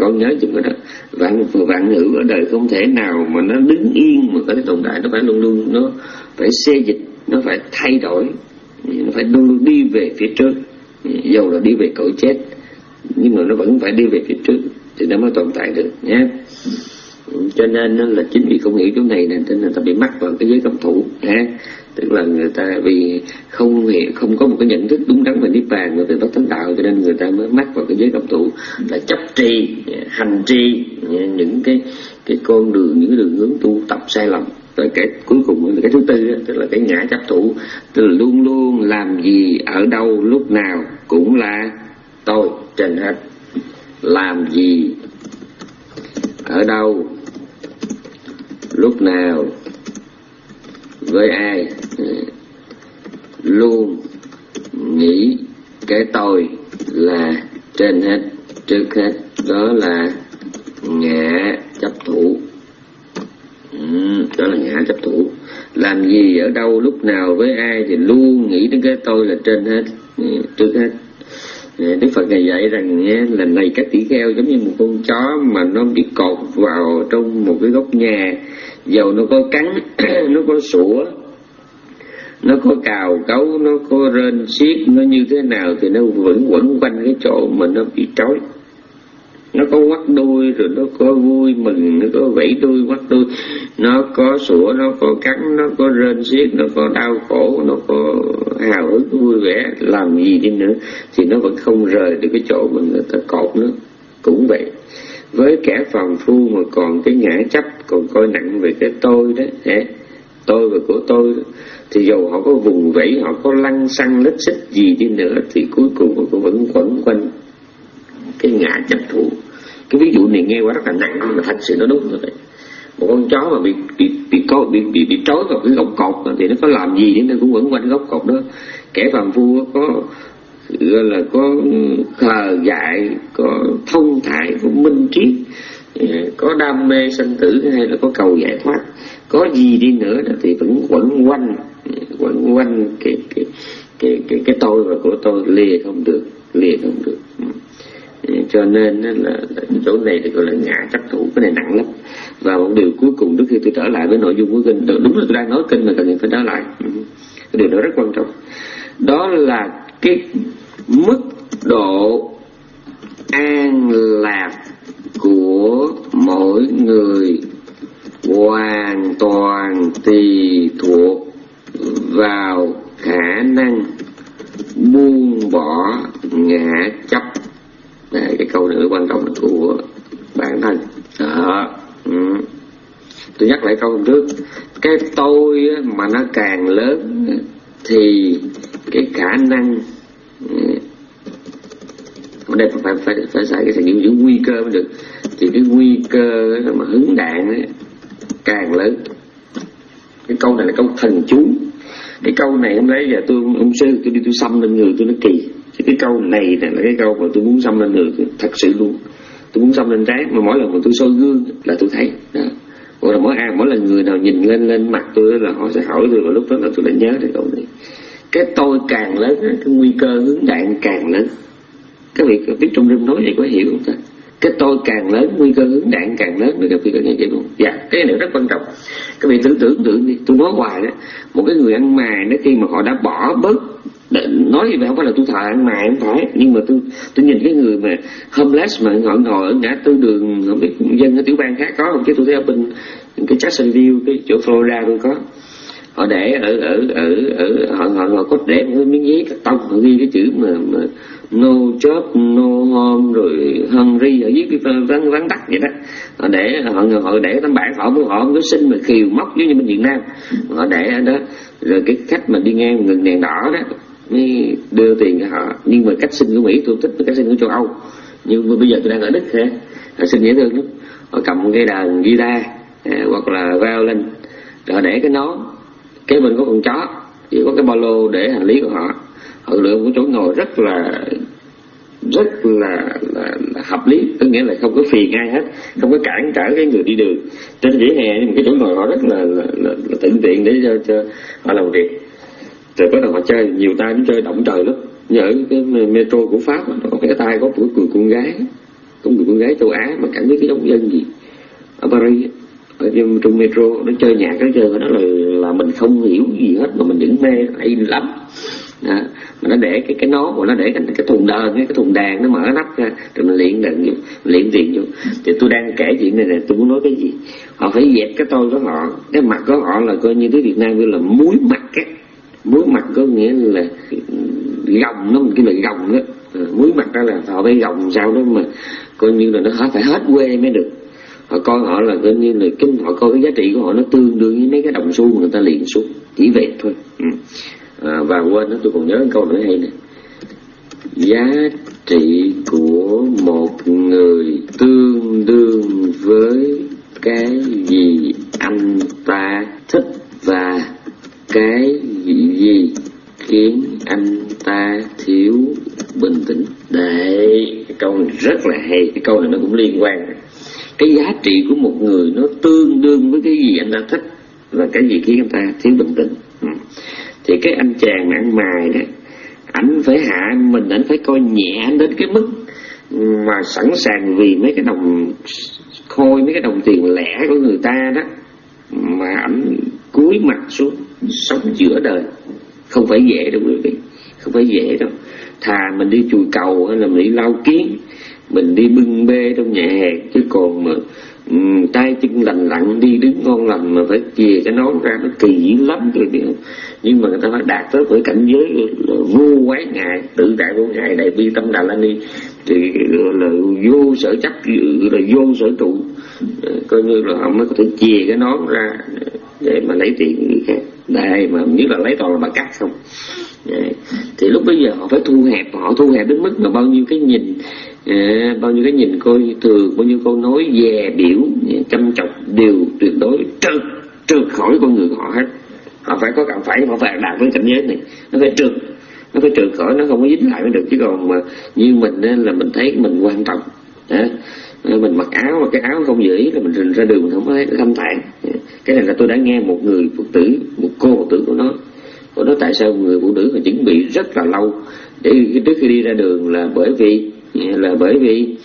con nhớ chừng cái đó. Vạn vạn hữu ở đời không thể nào mà nó đứng yên mà có thể tồn tại, nó phải luôn luôn nó phải xê dịch, nó phải thay đổi, nó phải luôn luôn đi về phía trước, dầu là đi về cõi chết nhưng mà nó vẫn phải đi về phía trước thì nó mới tồn tại được nhé. Cho nên là chính vì không hiểu chỗ này nên người ta bị mắc vào cái giới cầm thủ ha. Tức là người ta vì không hiểu, không có một cái nhận thức đúng đắn về niết bàn và về bát chánh đạo, cho nên người ta mới mắc vào cái giới cầm thủ là chấp trì, hành trì những cái cái con đường, những cái đường hướng tu tập sai lầm. Rồi cái cuối cùng là cái thứ tư đó, tức là cái ngã chấp thủ, tức là luôn luôn làm gì ở đâu lúc nào cũng là tôi trên hết, làm gì ở đâu lúc nào với ai luôn nghĩ cái tôi là trên hết, trước hết, đó là ngã chấp thủ. Ừ, đó là ngã chấp thủ. Làm gì ở đâu lúc nào với ai thì luôn nghĩ đến cái tôi là trên hết, trước hết. Đức Phật Ngài dạy rằng là này các tỷ kheo, giống như một con chó mà nó bị cột vào trong một cái góc nhà, dầu nó có cắn, nó có sủa, nó có cào cấu, nó có rên xiết, nó như thế nào thì nó vẫn quẩn quanh cái chỗ mà nó bị trói. Nó có quắt đuôi rồi nó có vui mừng, nó có vẫy đuôi quắt đuôi, nó có sủa, nó có cắn, nó có rên xiết, nó có đau khổ, nó có hào hứng vui vẻ, làm gì đi nữa thì nó vẫn không rời được cái chỗ mà người ta cột nữa. Cũng vậy, với kẻ phàm phu mà còn cái ngã chấp, còn coi nặng về cái tôi đó, tôi và của tôi đó, thì dầu họ có vùng vẫy, họ có lăng xăng lít xích gì đi nữa thì cuối cùng họ cũng vẫn quẩn quanh cái ngã chấp thủ. Cái ví dụ này nghe quá rất là nặng nhưng mà thật sự nó đúng như vậy. Một con chó mà bị bị bị có bị bị, bị trói vào cái gốc cột thì nó có làm gì nó cũng quẩn quanh gốc cột đó. Kẻ phàm phu có gọi là có khờ dại, có thông thải, có minh triết, có đam mê sanh tử hay là có cầu giải thoát, có gì đi nữa đó thì vẫn quẩn quanh quẩn quanh cái cái cái cái cái tôi và của tôi, lìa không được, lìa không được. Cho nên là, là chỗ này thì gọi là ngã chấp thủ, cái này nặng lắm. Và một điều cuối cùng trước khi tôi trở lại với nội dung của kinh, đúng là tôi đang nói kinh mà cần phải trở lại, cái điều đó rất quan trọng, đó là cái mức độ an lạc của mỗi người hoàn toàn tùy thuộc vào khả năng buông bỏ ngã chấp. Đây, cái câu này quan trọng của bản thân đó. Ừ. Tôi nhắc lại câu hôm trước, cái tôi mà nó càng lớn thì cái khả năng ở đây phải phải phải xài cái thành ngữ những nguy cơ mới được, thì cái nguy cơ mà hứng đạn ấy, càng lớn. Cái câu này là câu thần chú. Cái câu này hôm nay giờ tôi ông sư tôi đi tôi xăm lên người tôi nó kỳ. Chứ cái câu này là cái câu mà tôi muốn xăm lên người tôi, thật sự luôn. Tôi muốn xăm lên trán mà mỗi lần mà tôi soi gương là tôi thấy đó. Hoặc là mỗi ai mỗi lần người nào nhìn lên lên mặt tôi là họ sẽ hỏi tôi, và lúc đó là tôi lại nhớ cái câu này. Cái tôi càng lớn, cái nguy cơ hướng đạn càng lớn. Các vị biết trong rừng nói vậy có hiểu không ta? Cái tôi càng lớn, nguy cơ hướng đạn càng lớn. Các vị có nghe vậy không? Dạ, cái này rất quan trọng. Các vị tưởng tượng tượng đi, tôi nói hoài đó, một cái người ăn mày đó, khi mà họ đã bỏ bớt, nói như vậy không phải là tôi thà ăn mày không phải, nhưng mà tôi tôi nhìn cái người mà homeless mà họ ngồi ở ngã tư đường, không biết dân ở tiểu bang khác có không, chứ tôi thấy ở bên cái Jacksonville, cái chỗ Florida tôi có, họ để ở ở ở ở họ họ, họ có để một miếng giấy cắt tông, họ ghi cái chữ mà, mà no job no home rồi hungry ở dưới cái ván ván đất vậy đó. Họ để họ họ để tấm bảng, họ họ không có xin mà khiều móc giống như bên Việt Nam, họ để ở đó, rồi cái khách mà đi ngang ngừng đèn đỏ đó mới đưa tiền cho họ. Nhưng mà cách xin của Mỹ tôi thích cách xin của châu Âu, nhưng mà bây giờ tôi đang ở Đức ha, họ xin dễ thương lắm. Họ cầm cái đàn guitar à, hoặc là violin, rồi họ để cái nón, kế bên có con chó, chỉ có cái ba lô để hành lý của họ. Họ lựa một chỗ ngồi rất là rất là, là, là hợp lý, có nghĩa là không có phiền ai hết, không có cản trở cái người đi đường trên vỉa hè, nhưng mà cái chỗ ngồi họ rất là, là, là, là thuận tiện để cho, cho họ làm việc. Rồi bắt đầu họ chơi, nhiều tay nó chơi động trời lắm. Như ở cái metro của Pháp nó có cái tay có tuổi cười con gái, Có người con gái châu Á mà chẳng biết cái giống dân gì ở Paris, ở trong, trong metro, nó chơi nhạc nó chơi nó là là mình không hiểu gì hết mà mình vẫn mê, hay lắm. Đó. Mà nó để cái cái nón của nó để cái, cái thùng đờn, cái, cái thùng đàn nó mở nắp ra rồi mình luyện đàn vô, luyện tiền vô. Thì tôi đang kể chuyện này nè, tôi muốn nói cái gì? Họ phải dẹp cái tôi của họ, cái mặt của họ là coi như cái Việt Nam như là muối mặt á. Muối mặt có nghĩa là gồng nó, cái loại gồng đó. À, muối mặt đó là họ phải gồng sao đó mà coi như là nó phải hết quê mới được. Họ coi họ là coi như là cái họ coi cái giá trị của họ nó tương đương với mấy cái đồng xu mà người ta liền xuống, chỉ vậy thôi. Ừ. À, và quên đó, tôi còn nhớ câu nữa hay nè: giá trị của một người tương đương với cái gì anh ta thích và cái gì khiến anh ta thiếu bình tĩnh. Đấy, cái câu này rất là hay. Cái câu này nó cũng liên quan. Cái giá trị của một người nó tương đương với cái gì anh ta thích và cái gì khiến anh ta thiếu bình tĩnh. Ừ. Thì cái anh chàng mà ăn mài đó, anh phải hạ mình, anh phải coi nhẹ đến cái mức mà sẵn sàng vì mấy cái đồng khôi, mấy cái đồng tiền lẻ của người ta đó mà anh cúi mặt xuống sống giữa đời. Không phải dễ đâu quý vị, không phải dễ đâu. Thà mình đi chùi cầu hay là mình đi lau kiến, mình đi bưng bê trong nhà hàng, chứ còn mà um, tay chân lành lặn đi đứng ngon lành mà phải chìa cái nón ra nó kỳ lắm rồi. Nhưng mà người ta phải đạt tới với cảnh giới là vô quái ngại, tự tại vô ngại, đại bi tâm Đà La Ni, thì là vô sở chấp, là vô sở trụ, coi như là họ mới có thể chìa cái nón ra để mà lấy tiền người khác. Đây mà nhất là lấy toàn là bà cắt không. Đấy. Thì lúc bây giờ họ phải thu hẹp, họ thu hẹp đến mức mà bao nhiêu cái nhìn, à, bao nhiêu cái nhìn coi thường, bao nhiêu câu nói dè biểu, chăm chọc đều tuyệt đối trượt trượt khỏi con người của họ hết. Họ phải có cảm phải, họ phải đạt với cảnh giới này, nó phải trượt, nó phải trượt khỏi, nó không có dính lại mới được. Chứ còn mà như mình là mình thấy mình quan trọng, à, mình mặc áo mà cái áo không vừa ý là mình ra đường mình không có thấy thâm thản. Cái này là tôi đã nghe một người phụ tử, một cô phụ tử của nó, của nó tại sao người phụ nữ phải chuẩn bị rất là lâu để trước khi đi ra đường, là bởi vì là bởi vì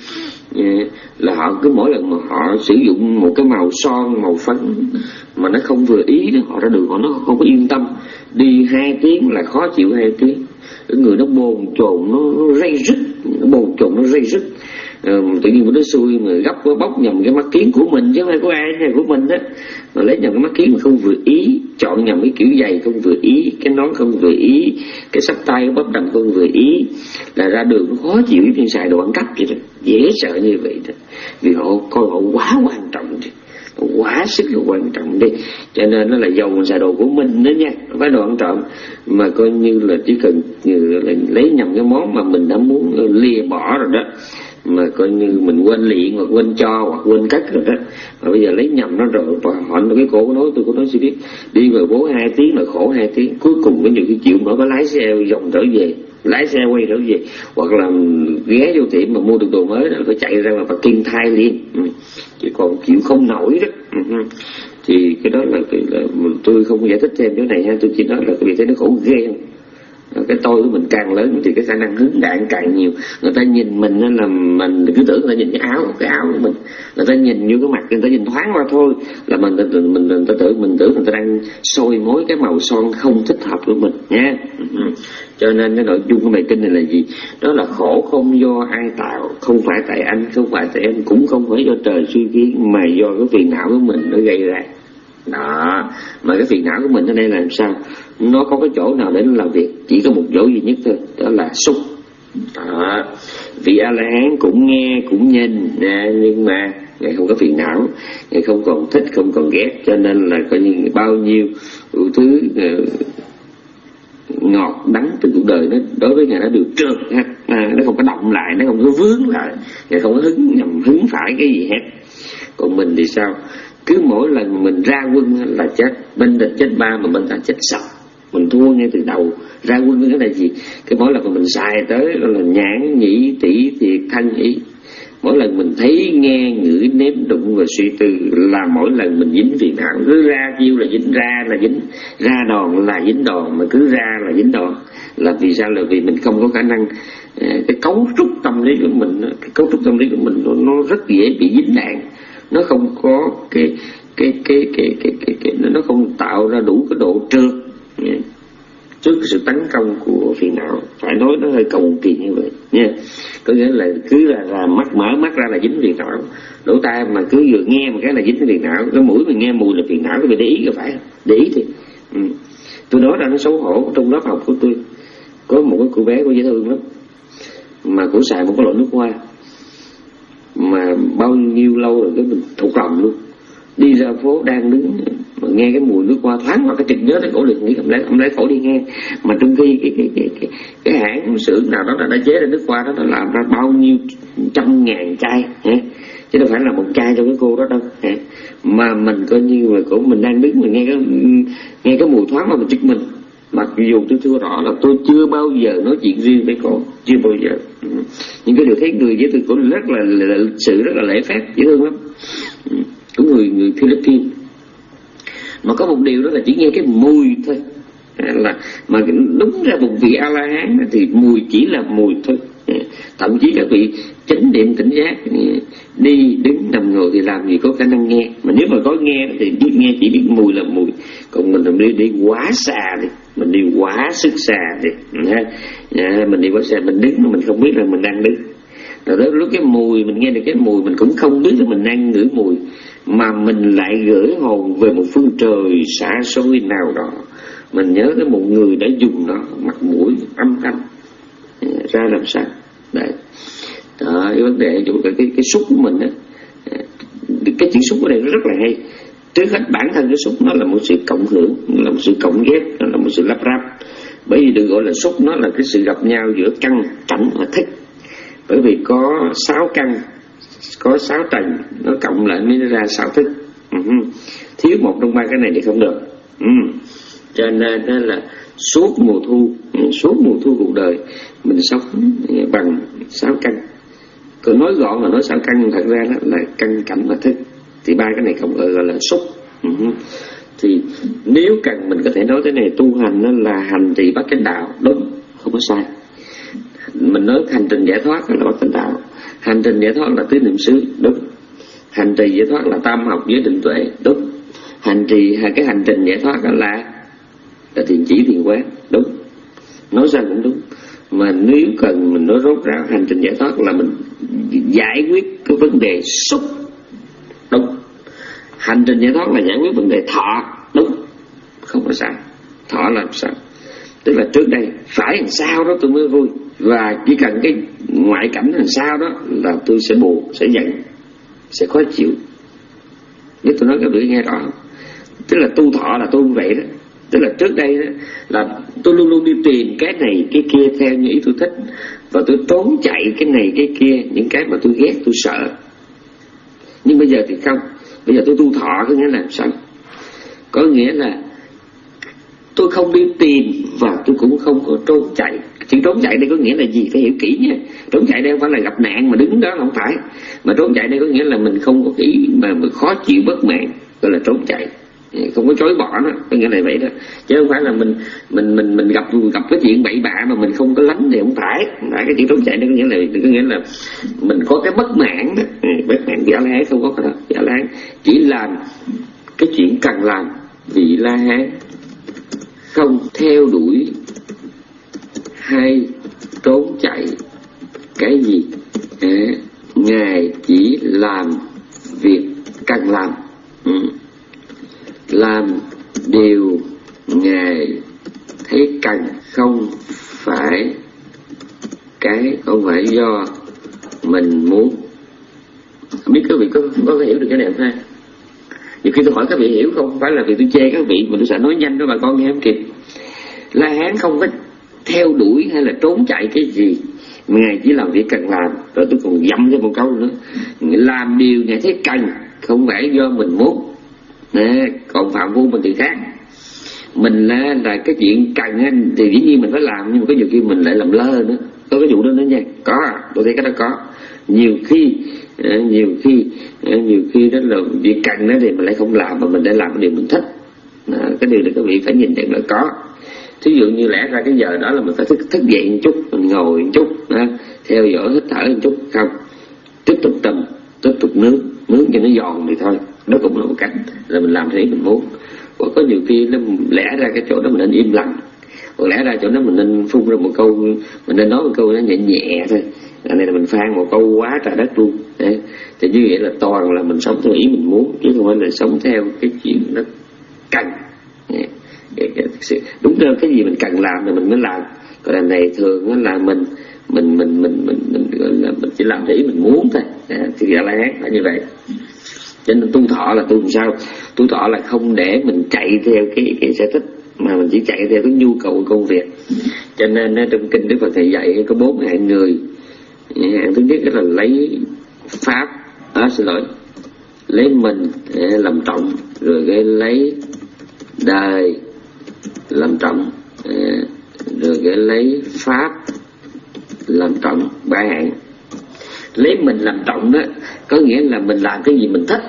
là họ cứ mỗi lần mà họ sử dụng một cái màu son, màu phấn mà nó không vừa ý đó, họ ra đường họ nó không có yên tâm. Đi hai tiếng là khó chịu hai tiếng, cái người nó bồn chồn, nó, nó rây rứt, nó bồn chồn, nó rây rứt. Ừ, tự nhiên nó xui mà gấp có bóc nhầm cái mắt kiến của mình chứ không phải của ai, này của mình đó, mà lấy nhầm cái mắt kiến mà không vừa ý, chọn nhầm cái kiểu giày không vừa ý, cái nón không vừa ý, cái sắp tay cái bắp đầm không vừa ý, là ra đường nó khó chịu như xài đồ ăn cắp vậy đó, dễ sợ như vậy đó. Vì họ coi họ quá quan trọng đi, quá sức là quan trọng đi, cho nên nó là dầu xài đồ của mình đó nha, không phải đồ ăn trộm, mà coi như là chỉ cần là lấy nhầm cái món mà mình đã muốn lìa bỏ rồi đó, mà coi như mình quên liện hoặc quên cho hoặc quên cất rồi đó, mà bây giờ lấy nhầm nó rồi. Và họ cái cổ nói, tôi có nói sẽ biết đi về bố hai tiếng là khổ hai tiếng, cuối cùng cái nhiều cái chịu mà có lái xe vòng trở về, lái xe quay trở về, hoặc là ghé vô tiệm mà mua được đồ mới là phải chạy ra mà phải kiên thai liền, ừ. Chứ còn chịu không nổi đó. Ừ. Thì cái đó là, là tôi không giải thích thêm chỗ này ha, tôi chỉ nói là vì thế nó khổ ghê không. Cái tôi của mình càng lớn thì cái khả năng hứng đạn càng nhiều. Người ta nhìn mình là mình cứ tưởng người ta nhìn cái áo, cái áo của mình, người ta nhìn vô cái mặt, người ta nhìn thoáng qua thôi là mình mình mình, mình ta tưởng mình tưởng người ta đang soi mối cái màu son không thích hợp của mình nha. Cho nên cái nội dung của bài kinh này là gì? Đó là khổ không do ai tạo, không phải tại anh, không phải tại em, cũng không phải do trời suy kiến, mà do cái phiền não của mình nó gây ra. Đó, mà cái phiền não của mình ở đây là làm sao? Nó có cái chỗ nào để nó làm việc? Chỉ có một chỗ duy nhất thôi, đó là xúc. Đó, vị A-la-hán cũng nghe, cũng nhìn, nhưng mà Ngài không có phiền não, Ngài không còn thích, không còn ghét, cho nên là coi như bao nhiêu thứ ngọt đắng từ cuộc đời nó đối với Ngài nó đều trơn hết, à, nó không có động lại, nó không có vướng lại, Ngài không có hứng nhầm hứng phải cái gì hết. Còn mình thì sao? Cứ mỗi lần mình ra quân là chết, bên địch chết ba mà bên ta chết sáu, mình thua ngay từ đầu. Ra quân cái là gì? Cái mỗi lần mà mình xài tới là nhãn nhĩ tỷ thiệt thân ý, mỗi lần mình thấy nghe ngửi nếm đụng và suy tư là mỗi lần mình dính phiền não. Cứ ra chiêu là dính, ra là dính, ra đòn là dính đòn, mà cứ ra là dính đòn. Là vì sao? Là vì mình không có khả năng, cái cấu trúc tâm lý của mình, cái cấu trúc tâm lý của mình nó, nó rất dễ bị dính đạn, nó không có cái cái cái cái cái cái, cái nó không tạo ra đủ cái độ trượt trước sự tấn công của phiền não. Phải nói nó hơi cầu kỳ như vậy nha. Có nghĩa là cứ là, là mắt mở mắt ra là dính phiền não, lỗ tai mà cứ vừa nghe một cái là dính phiền não, cái mũi mình nghe mùi là phiền não, cái mình để ý có phải không? Để ý thì ừ. Tôi nói ra nó xấu hổ. Trong lớp học của tôi có một cái cô bé có dễ thương lắm, mà cổ xài một cái loại nước hoa mà bao nhiêu lâu rồi cái mình thuộc lòng luôn. Đi ra phố đang đứng mà nghe cái mùi nước hoa thoáng qua cái trực nhớ tới cổ liền nghĩ cầm lấy cầm lấy cổ đi nghe. Mà trong khi cái cái cái cái, cái hãng xưởng nào đó đã, đã chế ra nước hoa đó, nó làm ra bao nhiêu trăm ngàn chai hả? Chứ đâu phải là một chai cho cái cô đó đâu hả? Mà mình coi như là cổ mình đang đứng mình nghe cái nghe cái mùi thoáng mà mình chực mình. Mặc dù tôi thưa rõ là tôi chưa bao giờ nói chuyện riêng với cô, chưa bao giờ. Ừ. Nhưng cái điều thấy người với tôi cũng rất là, là, là lịch sự, rất là lễ phép, dễ thương lắm. Ừ. Của người người Philippines. Mà có một điều đó là chỉ nghe cái mùi thôi, là mà đúng ra một vị A La Hán thì mùi chỉ là mùi thôi. Thậm chí các vị chánh niệm tỉnh giác đi đứng nằm ngồi thì làm gì có khả năng nghe. Mà nếu mà có nghe thì biết nghe chỉ biết mùi là mùi. Còn mình đi đi quá xa đi, mình đi quá sức xa đi, mình đi quá xa, mình đứng mà mình không biết là mình đang đứng. Rồi đó lúc cái mùi mình nghe được cái mùi mình cũng không biết là mình đang ngửi mùi, mà mình lại gửi hồn về một phương trời xa xôi nào đó. Mình nhớ tới một người đã dùng nó, mặt mũi âm thanh ra làm sao đấy. Đó, cái vấn đề cái cái, cái xúc của mình á, cái chữ xúc ở đây nó rất là hay. Trước hết bản thân cái xúc nó là một sự cộng hưởng, nó là một sự cộng ghép, nó là một sự lắp ráp. Bởi vì được gọi là xúc, nó là cái sự gặp nhau giữa căn, cảnh và thích. Bởi vì có sáu căn, có sáu trần, nó cộng lại mới ra sáu thức. Uh-huh. Thiếu một trong ba cái này thì không được. Uh-huh. Cho nên đó là suốt mùa thu, suốt mùa thu cuộc đời mình sống bằng sáu căn. Còn nói gọn là nói sáu căn, thật ra là căn, cảnh và thức. Thì ba cái này cộng gọi là xúc. Uh-huh. Thì nếu cần mình có thể nói thế này, tu hành nó là hành trì bắt chánh đạo, đúng, không có sai. Mình nói hành trình giải thoát là bắt chánh đạo, hành trình giải thoát là tứ niệm xứ, đúng. Hành trì giải thoát là tam học với định tuệ, đúng. Hành trì cái hành trình giải thoát đó là là thiền chỉ thiền quán, đúng. Nói ra cũng đúng. Mà nếu cần mình nói rốt ráo, hành trình giải thoát là mình giải quyết cái vấn đề xúc, đúng. Hành trình giải thoát là giải quyết vấn đề thọ, đúng. Không có sao. Thọ làm sao? Tức là trước đây phải làm sao đó tôi mới vui, và chỉ cần cái ngoại cảnh làm sao đó là tôi sẽ buồn, sẽ giận, sẽ khó chịu. Nếu tôi nói các vị nghe rõ không? Tức là tu thọ là tôi không vậy đó. Tức là trước đây đó là tôi luôn luôn đi tìm cái này cái kia theo như ý tôi thích, và tôi trốn chạy cái này cái kia, những cái mà tôi ghét tôi sợ. Nhưng bây giờ thì không. Bây giờ tôi tu thọ có nghĩa là sao? Có nghĩa là tôi không đi tìm và tôi cũng không có trốn chạy. Chữ trốn chạy đây có nghĩa là gì? Phải hiểu kỹ nha. Trốn chạy đây không phải là gặp nạn mà đứng đó, không phải. Mà trốn chạy đây có nghĩa là mình không có ý mà mình khó chịu bất mãn, gọi là trốn chạy. Không có chối bỏ nó, có nghĩa là vậy đó. Chứ không phải là mình mình mình mình gặp gặp cái chuyện bậy bạ mà mình không có lánh thì không phải. Phải cái chuyện trốn chạy đây có nghĩa là có nghĩa là mình có cái bất mãn đó. Bất mãn vì A La Hán không có cái đó. Vì A La Hán chỉ làm cái chuyện cần làm. Vì La Hán không theo đuổi hay trốn chạy cái gì, à, Ngài chỉ làm việc cần làm, ừ. làm điều Ngài thấy cần, không phải cái không phải do mình muốn. Không biết các vị có có hiểu được cái này không ha? Nhiều khi tôi hỏi các vị hiểu không, không phải là vì tôi chê các vị mà tôi sẽ nói nhanh đó bà con nghe không kịp. La Hán không có theo đuổi hay là trốn chạy cái gì, Ngài chỉ làm việc cần làm. Rồi tôi còn dặm thêm một câu nữa, làm điều Ngài thấy cần, không phải do mình muốn. Nè, còn phạm vô mình thì khác. Mình là, là cái chuyện cần thì dĩ nhiên mình phải làm, nhưng mà có nhiều khi mình lại làm lơ nữa. Có cái vụ đó nữa nha. Có, tôi thấy cái đó có. Nhiều khi nhiều khi nhiều khi đó là việc cần đó thì mình lại không làm, mà mình đã làm cái điều mình thích. À, cái điều này các vị phải nhìn nhận là có. Thí dụ như lẽ ra cái giờ đó là mình phải thức, thức dậy một chút, mình ngồi một chút, đó, theo dõi hít thở một chút, không tiếp tục tâm, tiếp tục nướng nướng cho nó giòn thì thôi. Đó cũng là một cách là mình làm thế mình muốn. Và có nhiều khi nó lẽ ra cái chỗ đó mình nên im lặng, hoặc lẽ ra chỗ đó mình nên phun ra một câu, mình nên nói một câu nó nhẹ nhẹ thôi. Cái này là mình phan một câu quá trời đất luôn. Đấy. Thì như vậy là toàn là mình sống theo ý mình muốn, chứ không phải là sống theo cái chuyện nó cần. Đúng theo cái gì mình cần làm thì mình mới làm. Còn đằng này thường là mình mình mình mình mình mình gọi là mình chỉ làm để ý mình muốn thôi. Thì A La Hán là như vậy. Cho nên tu thọ là tu làm sao? Tu thọ là không để mình chạy theo cái cái sở thích, mà mình chỉ chạy theo cái nhu cầu của công việc. Cho nên trong kinh Đức Phật thầy dạy có bốn hạng người. Hạng thứ nhất là lấy pháp, à, xin lỗi, lấy mình làm trọng, rồi cái lấy đời làm trọng, rồi cái lấy pháp làm trọng. Ba hạng. Lấy mình làm trọng đó có nghĩa là mình làm cái gì mình thích,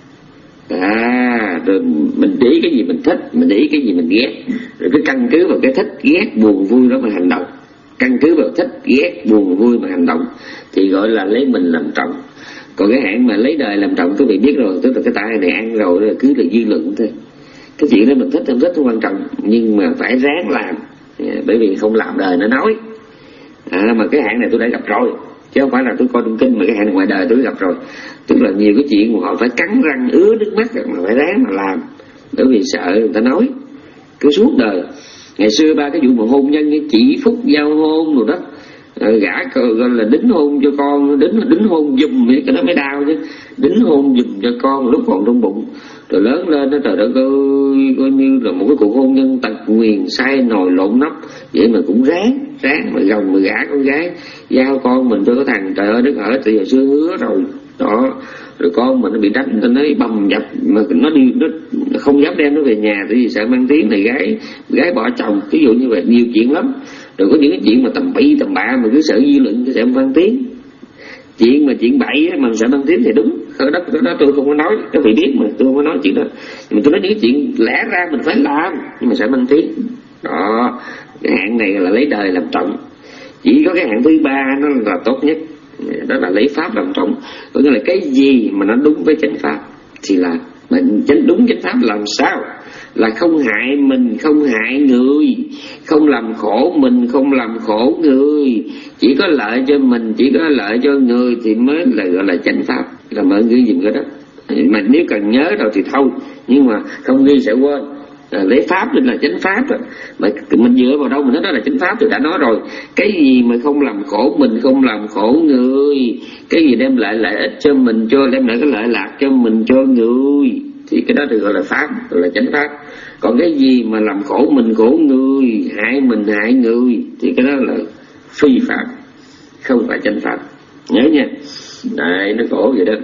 à, rồi mình để ý cái gì mình thích, mình để ý cái gì mình ghét, rồi cứ căn cứ vào cái thích ghét buồn vui đó mà hành động. Căn cứ vào thích ghét buồn vui mà hành động thì gọi là lấy mình làm trọng. Còn cái hạng mà lấy đời làm trọng, quý vị biết rồi, tức là cái tay này ăn rồi là cứ là dư luận thôi. Cái chuyện đó mình thích không thích không quan trọng, nhưng mà phải ráng làm, bởi vì không làm đời nó nói. À, mà cái hạng này tôi đã gặp rồi, chứ không phải là tôi coi trong kinh, mà cái hạng này ngoài đời tôi gặp rồi. Tức là nhiều cái chuyện mà họ phải cắn răng ứa nước mắt mà phải ráng mà làm, bởi vì sợ người ta nói cứ suốt đời. Ngày xưa ba cái vụ mà hôn nhân chỉ phúc giao hôn rồi đó, à, gã gọi là đính hôn cho con, đính đính hôn giùm cái đó mới đau chứ, đính hôn giùm cho con lúc còn trong bụng, rồi lớn lên nó trời đất ơi, coi như là một cái cuộc hôn nhân tật nguyền sai nồi lộn nắp, vậy mà cũng ráng ráng mà gồng mà gả con gái, giao con mình cho cái thằng trời ơi đức ở từ hồi xưa hứa rồi đó. Rồi con mình nó bị đánh, nó nói bầm dập, mà nó đi nó không dám đem nó về nhà, tại vì sợ mang tiếng này gái gái bỏ chồng, ví dụ như vậy. Nhiều chuyện lắm. Rồi có những cái chuyện mà tầm bậy tầm bạ mà cứ sợ dư luận, cứ sợ mang tiếng. Chuyện mà chuyện bậy mà sợ mang tiếng thì đúng, đó, đó, đó tôi không có nói, các vị biết mà tôi không có nói chuyện đó. Nhưng mà tôi nói những cái chuyện lẽ ra mình phải làm nhưng mà sợ mang tiếng. Đó, cái hạng này là lấy đời làm trọng. Chỉ có cái hạng thứ ba nó là tốt nhất, đó là lấy pháp làm trọng. Có nghĩa là cái gì mà nó đúng với chánh pháp thì là mình chánh đúng chánh pháp làm sao? Là không hại mình, không hại người, không làm khổ mình, không làm khổ người, chỉ có lợi cho mình, chỉ có lợi cho người thì mới là gọi là chánh pháp. Là mọi người dùng cái đó. Mà nếu cần nhớ rồi thì thôi, nhưng mà không ghi sẽ quên. À, lấy pháp nên là chánh pháp đó. Mà mình dựa vào đâu mình nói đó là chánh pháp thì đã nói rồi. Cái gì mà không làm khổ mình, không làm khổ người, cái gì đem lại lợi ích cho mình, cho đem lại cái lợi lạc cho mình, cho người, thì cái đó được gọi là pháp, gọi là chánh pháp. Còn cái gì mà làm khổ mình, khổ người, hại mình, hại người thì cái đó là phi pháp, không phải chánh pháp. Nhớ nha. Đấy, nó khổ vậy đó.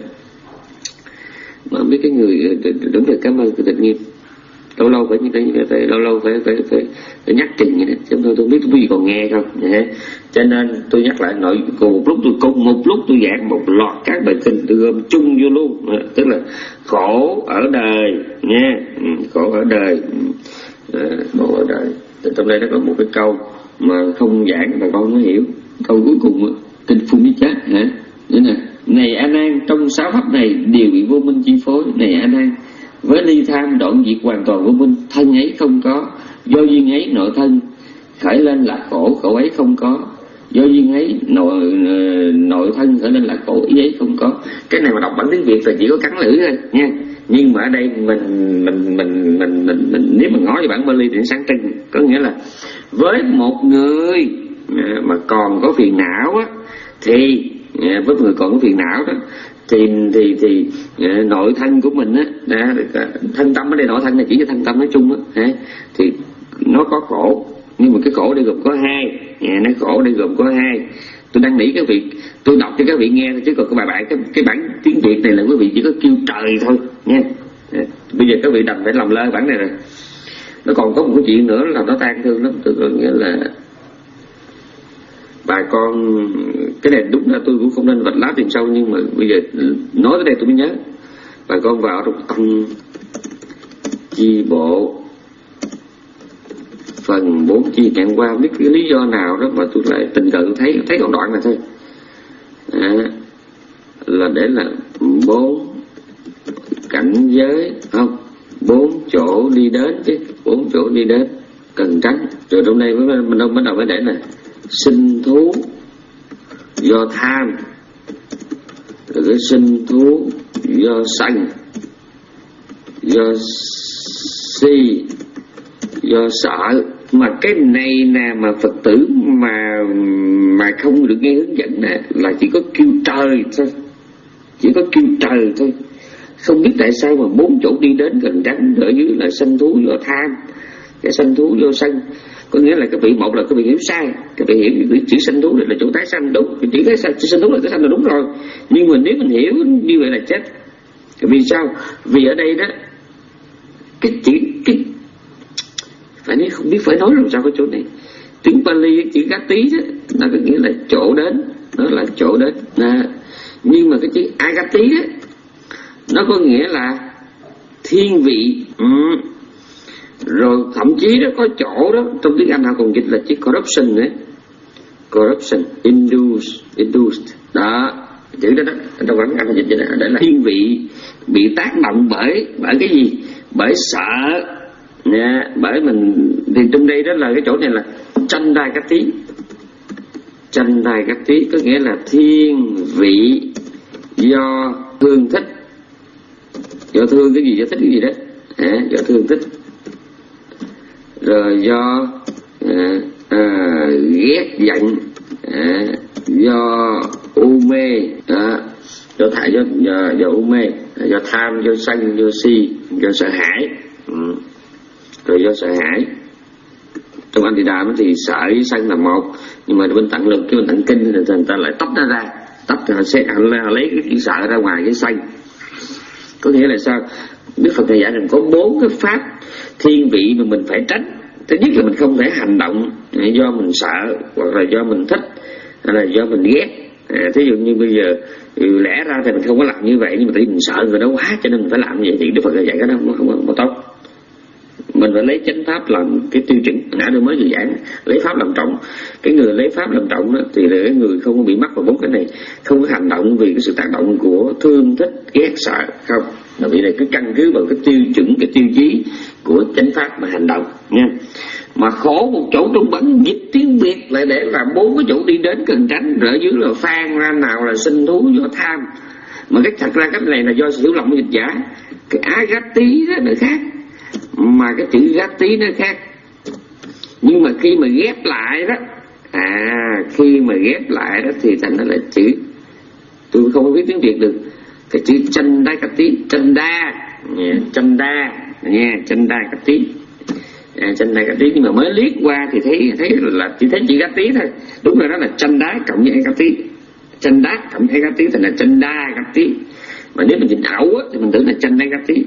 Mà biết cái người đúng là cảm ơn Tịnh Nghiêm. Lâu lâu phải như thế, phải lâu lâu phải phải phải, phải nhắc trình như thế, chứ tôi không biết quý vị còn nghe không. Nhé. Cho nên tôi nhắc lại nội cùng một lúc tôi cùng một lúc tôi giảng một loạt các bài kinh, tôi gom chung vô luôn. Tức là khổ ở đời nha, khổ ở đời, à, khổ ở đời. Thì trong đây nó có một cái câu mà không giảng bà con mới hiểu. Câu cuối cùng kinh Phun Với Chết hả? Thế nè, này A Nan, trong sáu pháp này đều bị vô minh chi phối. Này A Nan, với ly tham đoạn diệt hoàn toàn vô minh, thân ấy không có, do duyên ấy nội thân khởi lên là khổ, khổ ấy không có, do duyên ấy nội nội thân khởi lên là khổ, ý ấy không có. Cái này mà đọc bản tiếng Việt là chỉ có cắn lưỡi thôi nha. Nhưng mà ở đây mình mình mình mình mình, mình, mình nếu mà ngó vào bản Bali thì sáng trưng, có nghĩa là với một người mà còn có phiền não á, thì với người còn có phiền não đó thì thì thì nội thân của mình á, thân tâm ở đây, nội thân là chỉ cho thân tâm nói chung á, thì nó có khổ, nhưng mà cái khổ đây gồm có hai, nó khổ đây gồm có hai. Tôi đang nghĩ các vị, tôi đọc cho các vị nghe thôi, chứ còn cái bài bản cái, cái bản tiếng Việt này là quý vị chỉ có kêu trời thôi nha. Bây giờ các vị đành phải làm lơ bản này rồi. Nó còn có một cái chuyện nữa là nó tan thương lắm, tôi có nghĩa là bà con, cái này đúng là tôi cũng không nên vạch lá tìm sâu, nhưng mà bây giờ nói tới đây tôi mới nhớ. Bà con vào trong tăng chi bộ phần bốn chi cạn qua, biết cái lý do nào đó mà tôi lại tình cờ tôi thấy thấy còn đoạn này thôi. À, là để là bốn cảnh giới không, bốn chỗ đi đến chứ, bốn chỗ đi đến cần tránh. Rồi trong đây mình đâu bắt đầu mới để nè, sinh thú do tham, rồi cái sinh thú do sân, do si, do sợ. Mà cái này nè mà Phật tử mà mà không được nghe hướng dẫn nè, là chỉ có kêu trời thôi, chỉ có kêu trời thôi. Không biết tại sao mà bốn chỗ đi đến gần tránh, ở dưới là sanh thú do tham, cái sanh thú do sân. Có nghĩa là cái vị một là cái vị hiểu sai, cái vị hiểu cái chữ sanh thú này là chỗ tái sanh đúng, cái chữ tái sanh, chữ sanh thú là tái sanh là đúng rồi. Nhưng mà nếu mình hiểu như vậy là chết. Vì sao? Vì ở đây đó cái chữ cái phải nói không biết phải nói làm sao cái chỗ này. Tiếng Pali chữ Gati đó nó có nghĩa là chỗ đến, nó là chỗ đến. À, nhưng mà cái chữ Agati đó nó có nghĩa là thiên vị. Ừ. Rồi thậm chí đó có chỗ đó trong tiếng Anh họ còn dịch là chữ corruption nữa, corruption, induced, induced đó, chữ đó đó trong văn Anh dịch vậy đó, để là thiên vị bị tác động bởi bởi cái gì? Bởi sợ nha, bởi mình. Thì trong đây đó là cái chỗ này là Chandai Gati, Chandai Gati có nghĩa là thiên vị do thương thích, do thương cái gì, do thích cái gì đó, à, do thương thích, rồi do à, à, ghét giận, à, do u mê, à, do thải do, do do u mê, do tham, do sân, do si, do sợ hãi. Ừ. Rồi do sợ hãi. Trong Anh thì đàm thì sợ với sân là một, nhưng mà bên tận lực, cái bên tận kinh thì người ta lại tách nó ra, tách ra sẽ lấy cái sợ ra ngoài cái sân. Có nghĩa là sao? Đức Phật thầy dạy rằng có bốn cái pháp thiên vị mà mình phải tránh. Thứ nhất là mình không thể hành động do mình sợ, hoặc là do mình thích, hay là do mình ghét. À, thí dụ như bây giờ lẽ ra thì mình không có làm như vậy, nhưng mà tại vì mình sợ người đó quá cho nên mình phải làm như vậy, thì Đức Phật thầy dạy cái đó không, không, không, không tốt. Mình phải lấy chánh pháp làm cái tiêu chuẩn. Nãy tôi mới vừa giảng lấy pháp làm trọng. Cái người lấy pháp làm trọng đó, thì là cái người không có bị mắc vào bốn cái này, không có hành động vì cái sự tác động của thương thích, ghét, sợ, không. Là vì này cứ căn cứ vào cái tiêu chuẩn, cái tiêu chí của chánh pháp mà hành động nha. Mà khổ một chỗ trong bản dịch tiếng Việt lại để là bốn cái chỗ đi đến cần tránh, ở dưới là phan ra nào là sinh thú do tham. Mà cái thật ra cái này là do sự hiểu lầm của dịch giả. Cái Agati đó nó khác, mà cái chữ Gati nó khác. Nhưng mà khi mà ghép lại đó, à khi mà ghép lại đó thì thành nó là chữ, tôi không biết tiếng Việt được, cái chữ Chanda Gati, Chanda, Chanda nha, Chanda Gati, Chanda Gati. Nhưng mà mới liếc qua thì thấy thấy là chỉ thấy chữ Gati thôi. Đúng rồi, đó là Chanda cộng với Gati, Chanda cộng với Gati thành là Chanda Gati. Mà nếu mình dịch ẩu á, thì mình tưởng là Chanda Gati.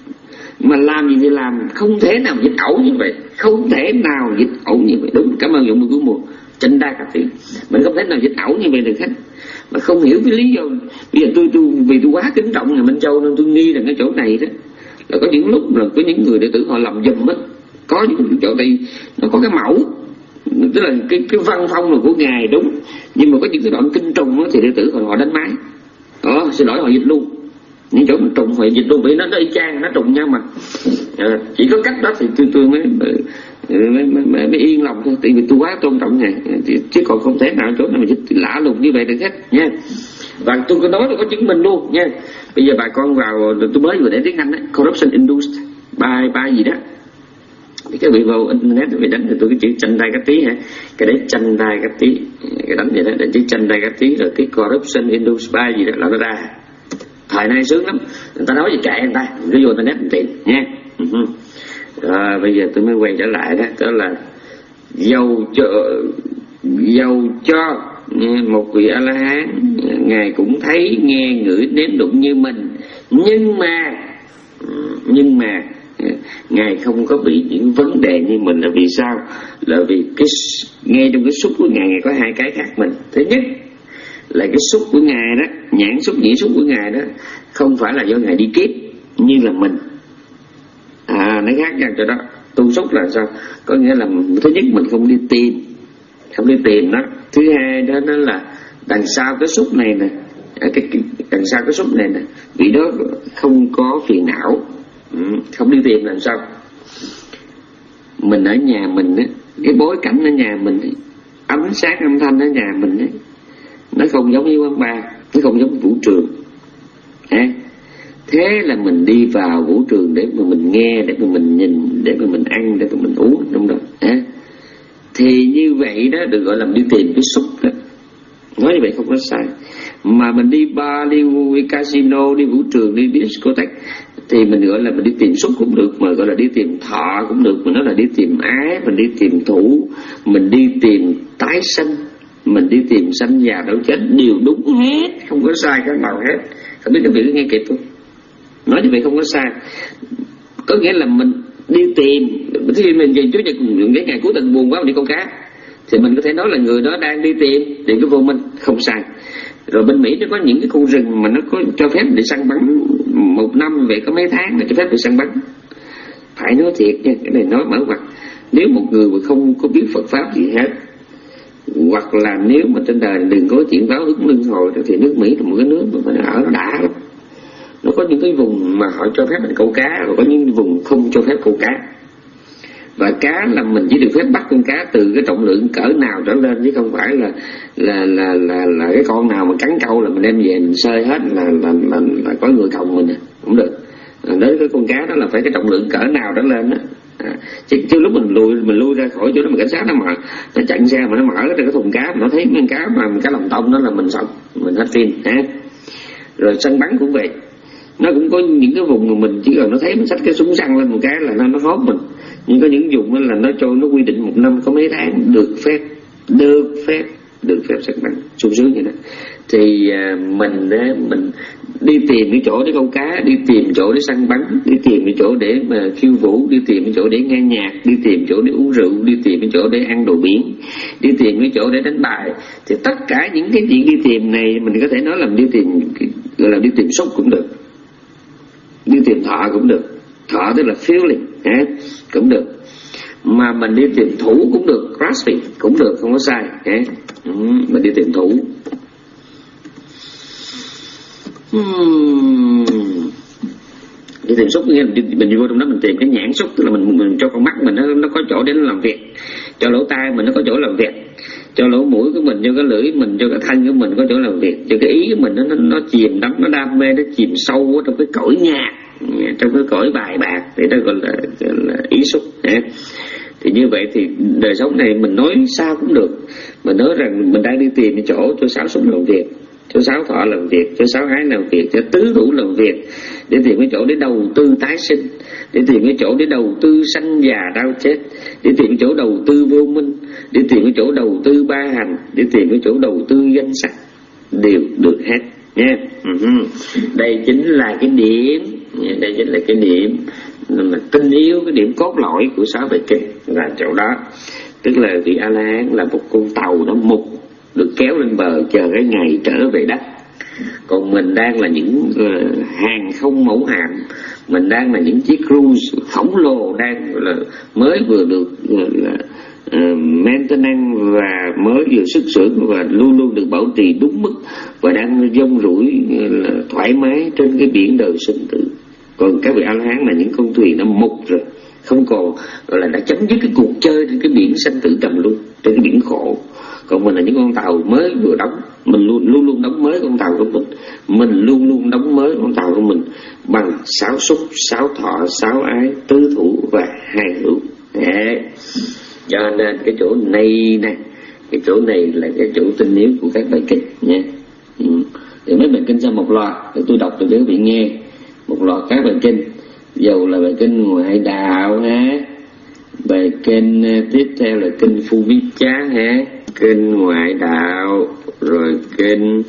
Mà làm gì thì làm, không thể nào dịch ẩu như vậy, không thể nào dịch ẩu như vậy. Đúng, cảm ơn dụng của mùa Chanda Gati. Mình không thể nào dịch ẩu như vậy được hết. Mà không hiểu cái lý do. Bây giờ tôi, tôi vì tôi quá kính trọng nhà Minh Châu nên tôi nghi rằng cái chỗ này đó là có những lúc là có những người đệ tử họ làm dùm á. Có những chỗ đây nó có cái mẫu, tức là cái cái văn phong là của ngài đúng, nhưng mà có những cái đoạn kinh trùng á thì đệ tử họ, họ đánh máy. Đó, xin lỗi họ dịch luôn. Những chỗ mình trùng phải dịch luôn, vì nó nó y chang, nó trùng nhau mà. À, chỉ có cách đó thì tôi tôi mới mới, mới, mới, mới yên lòng thôi, tại vì tôi quá tôn trọng ngài, chứ còn không thể nào chỗ nào mà dịch lạ lùng như vậy được hết nha. Và tôi có nói tôi có chứng minh luôn nha. Bây giờ bà con vào, tôi mới vừa để tiếng Anh đó, corruption induced by by gì đó. Thì các vị vào internet về đánh thì tôi cái chữ Chandai Gati hả, cái đấy Chandai Gati, cái đánh vậy đó, để chữ Chandai Gati rồi cái corruption induced by gì đó là nó ra. Thời nay sướng lắm, người ta nói gì kệ người ta, cứ vô internet tìm nha. Rồi bây giờ tôi mới quay trở lại đó, đó là dầu cho dầu cho một vị A La Hán ngài cũng thấy nghe ngửi nếm đụng như mình, nhưng mà nhưng mà ngài không có bị những vấn đề như mình. Là vì sao? Là vì cái nghe trong cái xúc của ngài, ngài có hai cái khác mình. Thứ nhất là cái xúc của ngài đó, nhãn xúc nhĩ xúc của ngài đó không phải là do ngài đi kiếp như là mình, à nó khác nhau chỗ đó. Tu xúc là sao? Có nghĩa là thứ nhất mình không đi tìm, không đi tìm đó. Thứ hai đó nó là đằng sau cái xúc này nè, cái, cái đằng sau cái xúc này nè, vị đó không có phiền não. Ừ, không đi tìm làm sao? Mình ở nhà mình á, cái bối cảnh ở nhà mình ấy, ánh sáng âm thanh ở nhà mình ấy, nó không giống như quán bar, nó không giống vũ trường. À, thế là mình đi vào vũ trường để mà mình nghe, để mà mình nhìn, để mà mình ăn, để mà mình uống, đúng không? À, thì như vậy đó được gọi là đi tìm cái xúc đó. Nói như vậy không có sai. Mà mình đi bar, đi, đi casino, đi vũ trường, đi discotheque thì mình gọi là mình đi tìm xúc cũng được, mà gọi là đi tìm thọ cũng được, mình nói là đi tìm ái, mình đi tìm thủ, mình đi tìm tái sinh, mình đi tìm sanh già đau chết, đều đúng hết, không có sai cái nào hết. Không biết các vị có nghe kịp không? Nói như vậy không có sai. Có nghĩa là mình đi tìm, khi mình về Chúa Nhật những cái ngày cuối tuần buồn quá mình đi câu cá, thì mình có thể nói là người đó đang đi tìm tìm cái vô minh, không sai. Rồi bên Mỹ nó có những cái khu rừng mà nó có cho phép để săn bắn một năm về có mấy tháng là cho phép để săn bắn. Phải nói thiệt nha, cái này nói mở mặt. Nếu một người mà không có biết Phật pháp gì hết, hoặc là nếu mà trên đời đừng có chuyện báo ứng luân hồi, thì nước Mỹ là một cái nước mà phải ở nó đã lắm. Nó có những cái vùng mà họ cho phép mình câu cá, và có những vùng không cho phép câu cá. Và cá là mình chỉ được phép bắt con cá từ cái trọng lượng cỡ nào trở lên, chứ không phải là là là là, là cái con nào mà cắn câu là mình đem về mình sơi hết là là là, là có người còng mình, không được. Đối với con cá đó là phải cái trọng lượng cỡ nào trở lên đó. À, chứ, chứ lúc mình lùi mình lui ra khỏi chỗ đó mà cảnh sát nó mở, nó chặn xe mà nó mở ra cái thùng cá mà nó thấy con cá mà cá lòng tông đó là mình xong, mình hết phim ha. Rồi săn bắn cũng vậy, nó cũng có những cái vùng mà mình chỉ cần nó thấy mình xách cái súng săn lên một cái là nó nó hốt mình. Nhưng có những vùng là nó cho nó quy định một năm có mấy tháng được phép, được phép, được phép săn bắn, sung sướng vậy đó. Thì à, mình á, mình đi tìm cái chỗ để câu cá, đi tìm chỗ để săn bắn, đi tìm cái chỗ để mà khiêu vũ, đi tìm cái chỗ để nghe nhạc, đi tìm chỗ để uống rượu, đi tìm cái chỗ để ăn đồ biển, đi tìm cái chỗ để đánh bài. Thì tất cả những cái chuyện đi tìm này mình có thể nói là đi tìm, gọi là đi tìm xúc cũng được, đi tìm thọ cũng được. Thọ tức là feeling ha, cũng được. Mà mình đi tìm thủ cũng được, grasping cũng được, không có sai ha. Ừ, mình đi tìm thủ. Hmm. Đi tìm xúc nghĩa là đi, mình đi vô trong đó mình tìm cái nhãn xúc, tức là mình, mình cho con mắt mình nó, nó có chỗ để nó làm việc, cho lỗ tai mình nó có chỗ làm việc, cho lỗ mũi của mình, cho cái lưỡi mình, cho cái thân của mình có chỗ làm việc, cho cái ý của mình nó, nó, nó chìm đắm, nó đam mê, nó chìm sâu ở trong cái cõi nhạc, trong cái cõi bài bạc, thì đó gọi là, gọi là ý xúc. Thì như vậy thì đời sống này mình nói sao cũng được, mình nói rằng mình đang đi tìm cái chỗ cho sáu xúc làm việc, cho sáu thọ làm việc, cho sáu ái làm việc, cho tứ thủ làm việc, để tìm cái chỗ để đầu tư tái sinh, để tìm cái chỗ để đầu tư sanh già đau chết, để tìm cái chỗ đầu tư vô minh, để tìm cái chỗ đầu tư ba hành, để tìm cái chỗ đầu tư danh sắc, đều được hết nha. Uh-huh. Đây chính là cái điểm, đây chính là cái điểm mà tinh yếu, cái điểm cốt lõi của sáu bài kinh là chỗ đó. Tức là vị A La Hán là một con tàu nó mục được kéo lên bờ chờ cái ngày trở về đất. Còn mình đang là những uh, hàng không mẫu hạm, mình đang là những chiếc cruise khổng lồ đang là mới vừa được uh, là uh, maintenance và mới vừa xuất xưởng và luôn luôn được bảo trì đúng mức và đang dông rủi uh, là thoải mái trên cái biển đời sinh tử. Còn các vị A La Hán là những con thuyền nó mục rồi, không còn gọi là đã chấm dứt cái cuộc chơi trên cái biển sanh tử trầm luân, trên cái biển khổ. Còn mình là những con tàu mới vừa đóng, mình luôn luôn luôn đóng mới con tàu của mình, mình luôn luôn đóng mới con tàu của mình bằng sáu xúc, sáu thọ, sáu ái, tứ thủ và hai hữu. Đấy. Cho nên cái chỗ này nè, cái chỗ này là cái chỗ tinh yếu của các bài kinh nha. Ừ. Thì mấy bài kinh sau một loạt thì tôi đọc cho các vị nghe một loạt các bài kinh, dầu là bài kinh ngoại đạo ha, bài kinh tiếp theo là kinh Phu Vi Chá ha, kinh ngoại đạo, rồi kinh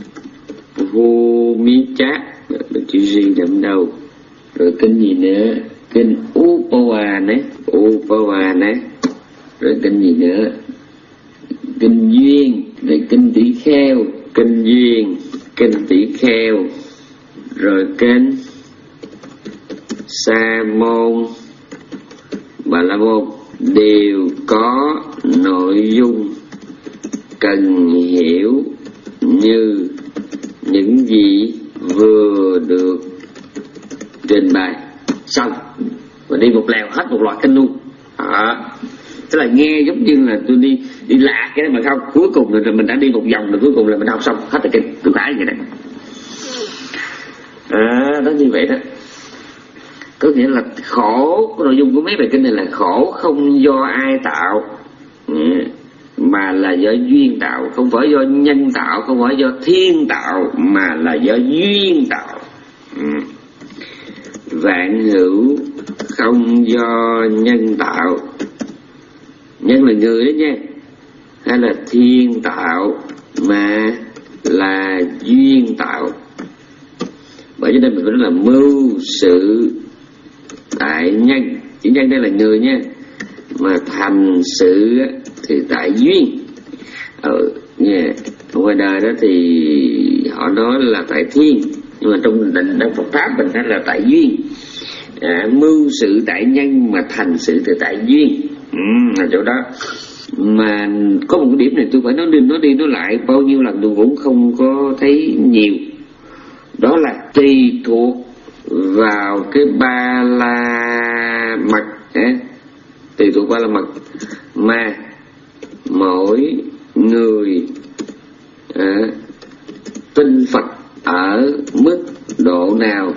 Vô Mi Chá, chữ gì đậm đầu, rồi kinh gì nữa, kinh Upawa nè, Upawa nè, rồi kinh gì nữa, kinh Duyên, rồi kinh Tỷ Kheo, kinh Duyên, kinh Tỷ Kheo, rồi kinh Sa Môn Bà La Môn đều có nội dung cần hiểu như những gì vừa được trình bày. Xong và đi một lèo hết một loạt kinh luôn. À, tức là nghe giống như là tôi đi đi lạc cái đó mà không, cuối cùng rồi mình đã đi một vòng rồi cuối cùng là mình học xong hết rồi kinh. Tôi thấy như vậy. À, đó như vậy đó. Có nghĩa là khổ, cái nội dung của mấy bài kinh này là khổ không do ai tạo, mà là do duyên tạo. Không phải do nhân tạo, không phải do thiên tạo, mà là do duyên tạo. Vạn hữu không do nhân tạo. Nhân là người đó nha. Hay là thiên tạo, mà là duyên tạo. Bởi cho nên mình phải nói là mưu sự tại nhân. Chỉ nhân đây là người nha, mà thành sự thì tại duyên. Ừ, nha. Ngoài đời đó thì họ nói là tại thiên, nhưng mà trong định trong Phật pháp mình nói là tại duyên. À, mưu sự tại nhân mà thành sự thì tại duyên. Ừ, là chỗ đó. Mà có một cái điểm này tôi phải nói đi nói đi nói lại bao nhiêu lần tôi cũng không có thấy nhiều. Đó là tùy thuộc vào cái ba la mật, eh? tùy thuộc ba la mật mà mỗi người à, tin Phật ở mức độ nào,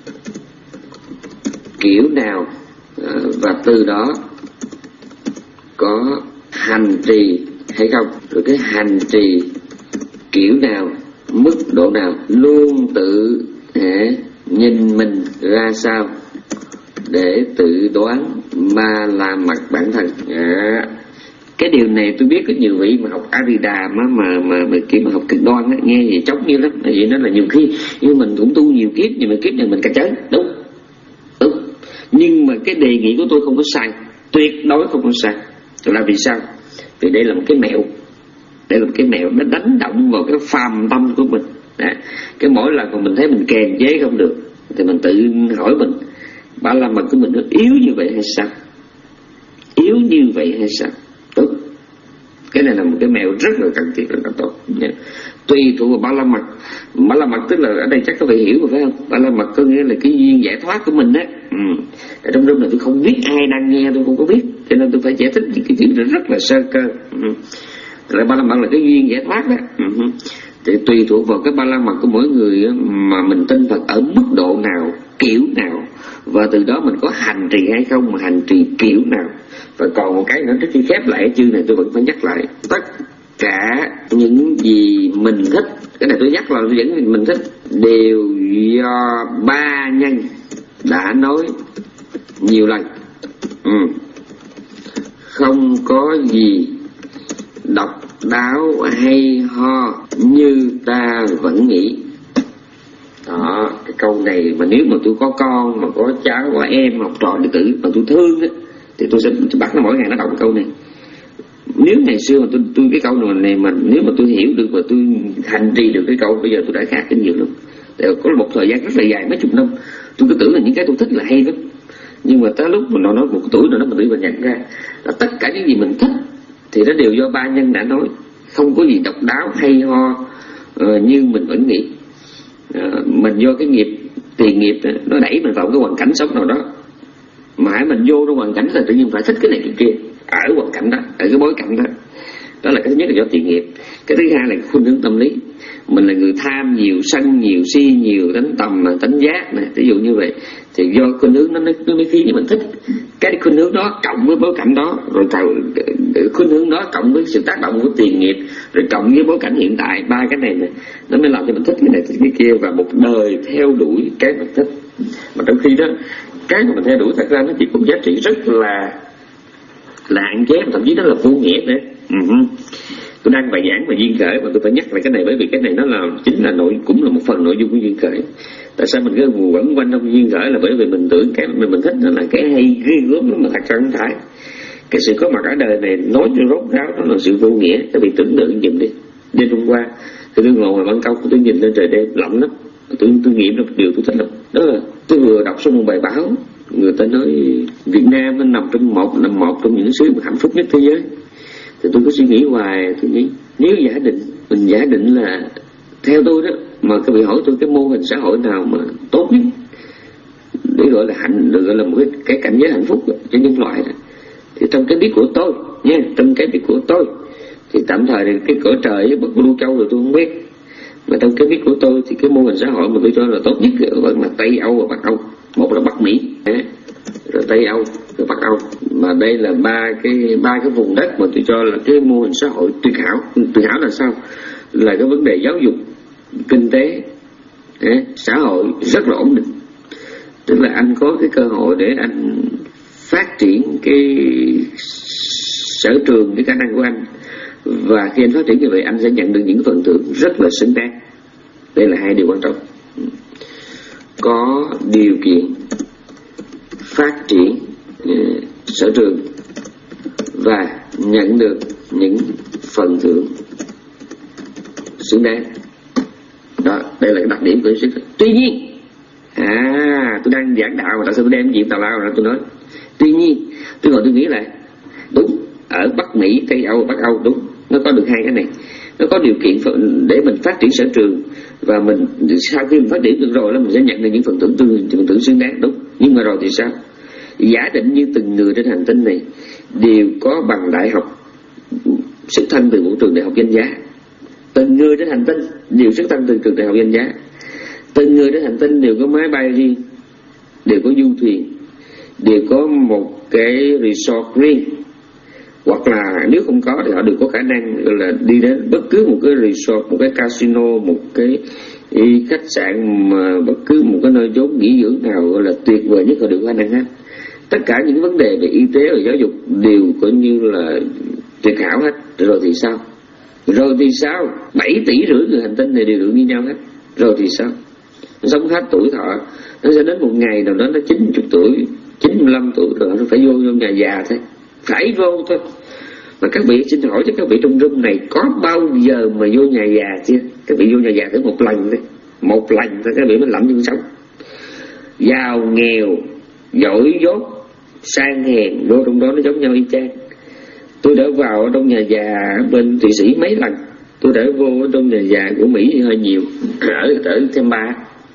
kiểu nào, à, và từ đó có hành trì hay không, rồi cái hành trì kiểu nào, mức độ nào, luôn tự à, nhìn mình ra sao để tự đoán ma la mật bản thân. À, cái điều này tôi biết có nhiều vị mà học Abhidhamma mà mà mà, mà kiểu mà học cực đoan á, nghe gì chóng như lắm. Vậy nó là nhiều khi nhưng mình cũng tu nhiều kiếp, nhưng mà kiếp này mình cà chớn, đúng đúng. Nhưng mà cái đề nghị của tôi không có sai, tuyệt đối không có sai. Là vì sao? Vì đây là một cái mẹo, đây là một cái mẹo nó đánh động vào cái phàm tâm của mình. Đó. Cái mỗi lần mà mình thấy mình kềm chế không được thì mình tự hỏi mình, ba la mật của mình nó yếu như vậy hay sao? Yếu như vậy hay sao? Tốt. Cái này là một cái mẹo rất là cần thiết, rất là tốt. Yeah. Tùy thuộc vào ba la mật. Ba la mật tức là ở đây chắc có phải hiểu rồi phải không? Ba la mật có nghĩa là cái duyên giải thoát của mình á. Ừ. Ở trong room này tôi không biết ai đang nghe, tôi không có biết, cho nên tôi phải giải thích những cái chuyện rất là sơ cơ. Ừ. Là ba la mật là cái duyên giải thoát đó. Ừ. Thì tùy thuộc vào cái ba la mật của mỗi người á, mà mình tin Phật ở mức độ nào, kiểu nào, và từ đó mình có hành trì hay không, mà hành trì kiểu nào. Và còn một cái nữa, trước khi khép lại cái chương này tôi vẫn phải nhắc lại, tất cả những gì mình thích, cái này tôi nhắc là vẫn mình thích, đều do ba nhân đã nói nhiều lần. Ừ. Không có gì độc đáo hay ho như ta vẫn nghĩ. Đó, cái câu này mà nếu mà tôi có con, mà có cháu, có em, học trò đệ tử mà tôi thương á, thì tôi sẽ bắt nó mỗi ngày nó đọc câu này. Nếu ngày xưa mà tôi, tôi cái câu này mà nếu mà tôi hiểu được và tôi hành trì được cái câu, bây giờ tôi đã khác cái nhiều lắm. Tại có một thời gian rất là dài, mấy chục năm, tôi cứ tưởng là những cái tôi thích là hay lắm, nhưng mà tới lúc mà nó nói một tuổi rồi đó mình đi và nhận ra là tất cả những gì mình thích thì nó đều do ba nhân đã nói, không có gì độc đáo hay ho uh, như mình vẫn nghĩ. Uh, mình do cái nghiệp tiền nghiệp đó, nó đẩy mình vào cái hoàn cảnh sống nào đó, mà hãy mình vô trong hoàn cảnh là tự nhiên phải thích cái này cái kia ở hoàn cảnh đó, ở cái bối cảnh đó. Đó là cái thứ nhất là do tiền nghiệp. Cái thứ hai là cái khuynh hướng tâm lý. Mình là người tham nhiều, sân nhiều, si nhiều, đánh tầm, đánh giác này, ví dụ như vậy, thì do khuynh hướng nó nó mới khiến mình thích cái khuynh hướng đó, cộng với bối cảnh đó, rồi khuynh hướng đó cộng với sự tác động của tiền nghiệp, rồi cộng với bối cảnh hiện tại, ba cái này, này nó mới làm cho mình thích cái này thích cái kia, và một đời theo đuổi cái mình thích. Mà trong khi đó cái mà mình theo đuổi thật ra nó chỉ có giá trị rất là là hạn chế, thậm chí nó là vô nghĩa nữa. Uh-huh. Tôi đang bài giảng về duyên khởi mà tôi phải nhắc lại cái này, bởi vì cái này nó là chính là nội cũng là một phần nội dung của duyên khởi. Tại sao mình cứ quẩn quanh trong duyên khởi là bởi vì mình tưởng cái mình mình thích nó là cái hay ghê gớm lắm, mà thật ra không phải. Cái sự có mặt ở đời này nói cho rốt ráo nó là sự vô nghĩa. Các vị tưởng tượng giùm đi. Đêm hôm qua thì tôi ngồi ngoài ban công, tôi nhìn lên trời đêm lạnh lắm, tôi tôi nghiệm được điều tôi thích lắm. Đó là tôi vừa đọc xong một bài báo người ta nói Việt Nam nó nằm trong một nằm một trong những xứ hạnh phúc nhất thế giới. Thì tôi có suy nghĩ hoài, tôi nghĩ nếu giả định mình giả định là theo tôi đó, mà các vị hỏi tôi cái mô hình xã hội nào mà tốt nhất để gọi là hạnh, được gọi là một cái, cái cảnh giới hạnh phúc cho nhân loại đó, thì trong cái biết của tôi nha, trong cái biết của tôi thì tạm thời thì cái cõi trời với Bắc Lưu Châu rồi tôi không biết, mà trong cái biết của tôi thì cái mô hình xã hội mà tôi cho là tốt nhất vẫn là Tây Âu và Bắc Âu. Một là Bắc Mỹ, rồi Tây Âu, rồi Bắc Âu, mà đây là ba cái ba cái vùng đất mà tôi cho là cái mô hình xã hội tuyệt hảo. Tuyệt hảo là sao? Là cái vấn đề giáo dục, kinh tế, xã hội rất là ổn định. Tức là anh có cái cơ hội để anh phát triển cái sở trường, cái khả năng của anh, và khi anh phát triển như vậy anh sẽ nhận được những phần thưởng rất là xứng đáng. Đây là hai điều quan trọng: có điều kiện phát triển uh, sở trường và nhận được những phần thưởng xứng đáng. Đó, đây là cái đặc điểm của sức. Tuy nhiên, à, tôi đang giảng đạo mà tại sao tôi đem chuyện tào lao ra tôi nói. Tuy nhiên, tôi ngồi tôi nghĩ lại, đúng, ở Bắc Mỹ, Tây Âu, Bắc Âu đúng, nó có được hai cái này. Nó có điều kiện để mình phát triển sở trường, và mình sau khi mình phát triển được rồi là mình sẽ nhận được những phần thưởng tương phần thưởng xứng đáng, đúng. Nhưng mà rồi thì sao? Giả định như từng người trên hành tinh này đều có bằng đại học xuất thân từ một trường đại học danh giá. Từng người trên hành tinh đều xuất thân từ trường đại học danh giá. Từng người trên hành tinh đều có máy bay riêng, đều có du thuyền, đều có một cái resort riêng, hoặc là nếu không có thì họ đều có khả năng là đi đến bất cứ một cái resort, một cái casino, một cái khách sạn, mà bất cứ một cái nơi chốn nghỉ dưỡng nào gọi là tuyệt vời nhất họ đều có khả năng hết. Tất cả những vấn đề về y tế và giáo dục đều coi như là tuyệt hảo hết. Rồi thì sao? Rồi thì sao? Bảy tỷ rưỡi người hành tinh này đều được như nhau hết. Rồi thì sao? Nó sống hết tuổi thọ, nó sẽ đến một ngày nào đó nó chín mươi tuổi, chín mươi lăm tuổi rồi nó phải vô trong nhà già thôi, phải vô thôi. Mà các vị xin hỏi cho các vị trong room này có bao giờ mà vô nhà già chưa? Các vị vô nhà già thử một lần thôi, một lần thôi các vị mới lẩm chân sống. Giàu nghèo, giỏi dốt, sang hèn, vô trong đó nó giống nhau y chang. Tôi đã vào trong nhà già bên Thụy Sĩ mấy lần, tôi đã vô trong nhà già của Mỹ thì hơi nhiều, ở ở thêm ba.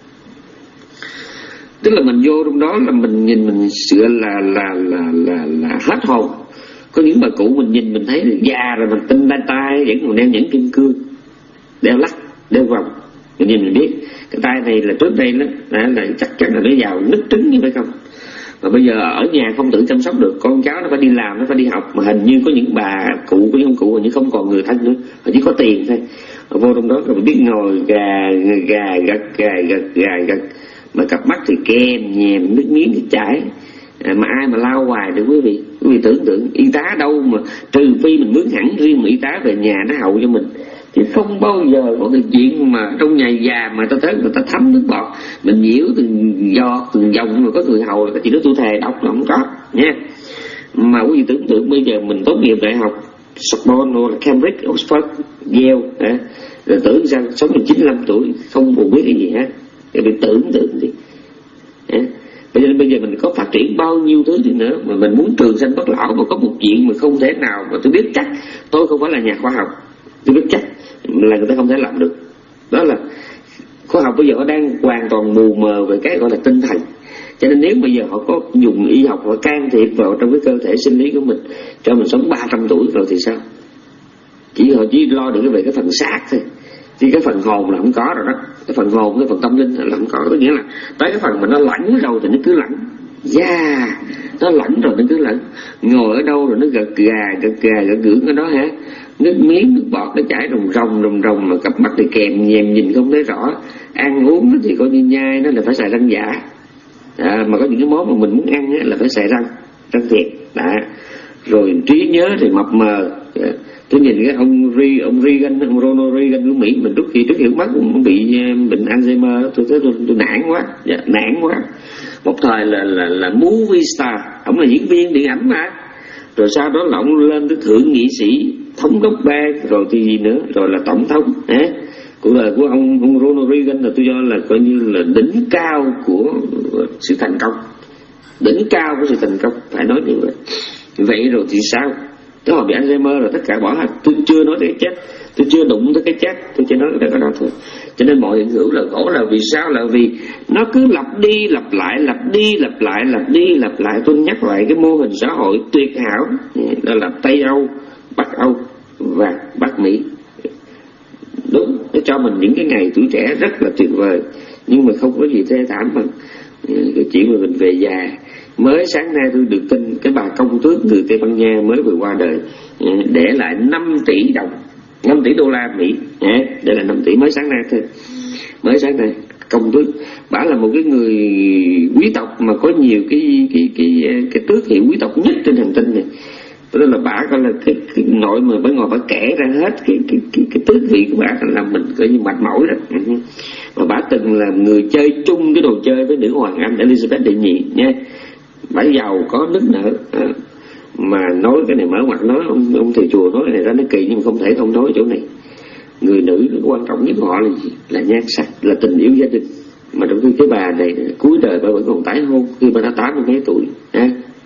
Tức là mình vô trong đó là mình nhìn mình sửa là là là là là hết hồn. Có những bà cụ mình nhìn mình thấy già rồi, mình tinh tay tay vẫn còn đeo nhẫn kim cương, đeo lắc, đeo vòng, mình nhìn mình biết cái tay này là trước đây đó là, là chắc chắn là nó giàu nứt trứng như vậy không. Mà bây giờ ở nhà không tự chăm sóc được, con cháu nó phải đi làm, nó phải đi học, mà hình như có những bà cụ, có những ông cụ hình như không còn người thân nữa, họ chỉ có tiền thôi. Họ vô trong đó rồi mình biết ngồi gà gà gật gà gật gà gật, mà cặp mắt thì kem nhèm, nước miếng thì chảy. À, mà ai mà lao hoài được quý vị? Quý vị tưởng tượng y tá đâu mà, trừ phi mình mướn hẳn riêng một y tá về nhà nó hậu cho mình, thì không bao giờ có cái chuyện mà trong nhà già mà ta thấy người ta thấm nước bọt, mình nhiễu từng giọt từng dòng mà có người hầu là cái chuyện đó tôi thề đọc là không có nha. Mà quý vị tưởng tượng bây giờ mình tốt nghiệp đại học Sorbonne là Cambridge, Oxford, Yale, à, rồi tưởng sao sống đến chín mươi lăm tuổi không buồn biết cái gì hết, cái bị tưởng tượng gì. À, bây giờ bây giờ mình có phát triển bao nhiêu thứ gì nữa mà mình muốn trường sanh bất lão, mà có một chuyện mà không thể nào mà tôi biết chắc, tôi không phải là nhà khoa học, tôi biết chắc là người ta không thể làm được. Đó là khoa học bây giờ họ đang hoàn toàn mù mờ về cái gọi là tinh thần. Cho nên nếu bây giờ họ có dùng y học, họ can thiệp vào trong cái cơ thể sinh lý của mình cho mình sống ba trăm tuổi rồi thì sao? Chỉ họ chỉ lo được về cái phần xác thôi, thì cái phần hồn là không có rồi đó. Cái phần hồn, cái phần tâm linh là không có. Có nghĩa là tới cái phần mà nó lẫn rồi thì nó cứ lẫn. Yeah, nó lẫn rồi nó cứ lẫn. Ngồi ở đâu rồi nó gật gà, gật gà, gật gưỡng ở đó hả? Nước miếng, nước bọt nó chảy rồng rồng, rồng rồng, mà cặp mắt thì kèm nhèm nhìn không thấy rõ. Ăn uống thì coi như nhai, nó là phải xài răng giả. À, mà có những cái món mà mình muốn ăn á, là phải xài răng, răng thiệt. Đó. Rồi trí nhớ thì mập mờ. Tôi nhìn cái ông Ri, ông Reagan, ông Ronald Reagan của Mỹ, mình trước khi trước khi mất cũng bị bệnh Alzheimer, tôi thấy tôi, tôi nản quá, dạ, nản quá. Một thời là là là movie star, ông là diễn viên điện ảnh mà, rồi sau đó là ông lên tới thượng nghị sĩ, thống đốc bang, rồi thì gì nữa, rồi là tổng thống. Á, cuộc đời của ông ông Ronald Reagan là tôi cho là coi như là đỉnh cao của sự thành công. đỉnh cao của sự thành công, phải nói như vậy. Vậy rồi thì sao? Tới hồi bị Alzheimer rồi tất cả bỏ hết. Tôi chưa nói tới cái chết, tôi chưa đụng tới cái chết, tôi chỉ nói tới cái đó thôi. Cho nên mọi hiện hữu là khổ là vì sao? Là vì nó cứ lặp đi lặp lại, lặp đi lặp lại, lặp đi lặp lại. Tôi nhắc lại cái mô hình xã hội tuyệt hảo, đó là Tây Âu, Bắc Âu và Bắc Mỹ. Đúng, nó cho mình những cái ngày tuổi trẻ rất là tuyệt vời, nhưng mà không có gì thê thảm bằng cái chuyện mà mình về già. Mới sáng nay tôi được tin cái bà công tước người Tây Ban Nha mới vừa qua đời, để lại năm tỷ đồng, năm tỷ đô la Mỹ, để lại năm tỷ mới sáng nay thôi. Mới sáng nay công tước, bà là một cái người quý tộc mà có nhiều cái cái cái cái tước hiệu quý tộc nhất trên hành tinh này. Đó là bà coi là cái, cái nội mà bà ngồi bà kể ra hết cái cái cái, cái tước vị của bà, làm mình coi như mệt mỏi đó. Mà bà từng là người chơi chung cái đồ chơi với nữ hoàng Anh Elizabeth đệ nhị nha. Bà giàu có nức nở, à, mà nói cái này mở mặt nói ông ông thầy chùa nói cái này ra nó kỳ, nhưng mà không thể không nói chỗ này. Người nữ quan trọng nhất họ là gì? Là nhan sắc, là tình yêu gia đình. Mà trong khi cái bà này cuối đời bà vẫn còn tái hôn khi bà đã tám mươi mấy tuổi, ha.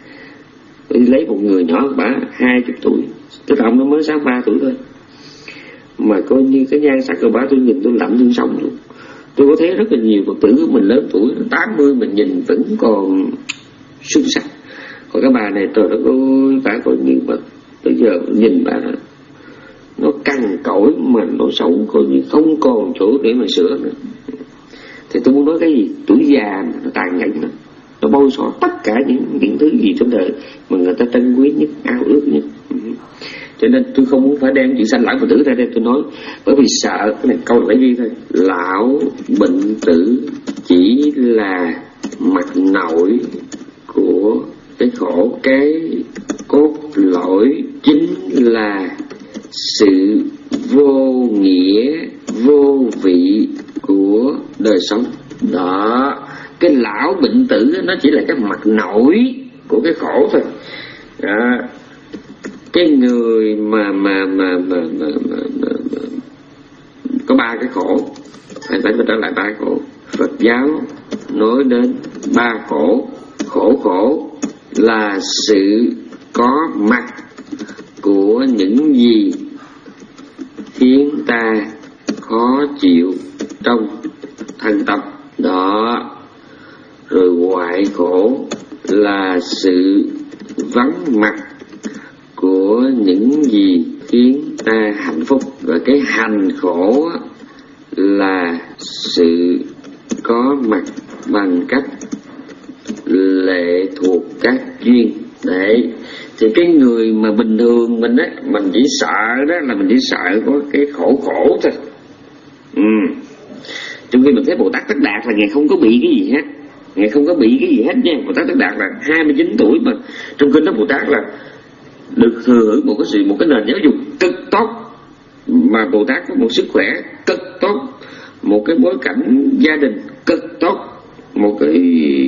Đi lấy một người nhỏ bà hai chục tuổi, tức là ông nó mới sáu ba tuổi thôi, mà coi như cái nhan sắc của bà tôi nhìn tôi lạnh tôi sống luôn. Tôi có thấy rất là nhiều Phật tử của mình lớn tuổi tám mươi mình nhìn vẫn còn xuất sắc. Còn cái bà này trời đất ơi, bà coi như mà bây giờ nhìn bà nó cằn cỗi mà nó xấu coi như không còn chỗ để mà sửa nữa. Thì tôi muốn nói cái gì? Tuổi già mà nó tàn nhẫn lắm, nó bôi xỏ tất cả những những thứ gì trong đời mà người ta trân quý nhất, ao ước nhất. Cho nên tôi không muốn phải đem chuyện sanh lão Phật tử ra đây tôi nói, bởi vì sợ cái này câu là phải ghi thôi. Lão bệnh tử chỉ là mặt nội của cái khổ, cái cốt lõi chính là sự vô nghĩa, vô vị của đời sống. Đó, cái lão bệnh tử nó chỉ là cái mặt nổi của cái khổ thôi. Đó. Cái người mà mà mà mà, mà, mà, mà, mà có ba cái khổ, phải phải trở lại ba khổ. Phật giáo nói đến ba khổ. Khổ khổ là sự có mặt của những gì khiến ta khó chịu trong thân tâm. Đó. Rồi hoại khổ là sự vắng mặt của những gì khiến ta hạnh phúc. Và cái hành khổ là sự có mặt bằng cách lệ thuộc các duyên. Đấy. Thì cái người mà bình thường mình á, mình chỉ sợ đó là mình chỉ sợ có cái khổ khổ thôi. Ừ. Trong khi mình thấy Bồ Tát Tất Đạt là Ngài không có bị cái gì hết, Ngài không có bị cái gì hết nha. Bồ Tát Tất Đạt là hai mươi chín tuổi mà trong kinh đó Bồ Tát là được thừa hưởng một cái sự một cái nền giáo dục cực tốt, mà Bồ Tát có một sức khỏe cực tốt, một cái bối cảnh gia đình cực tốt, một cái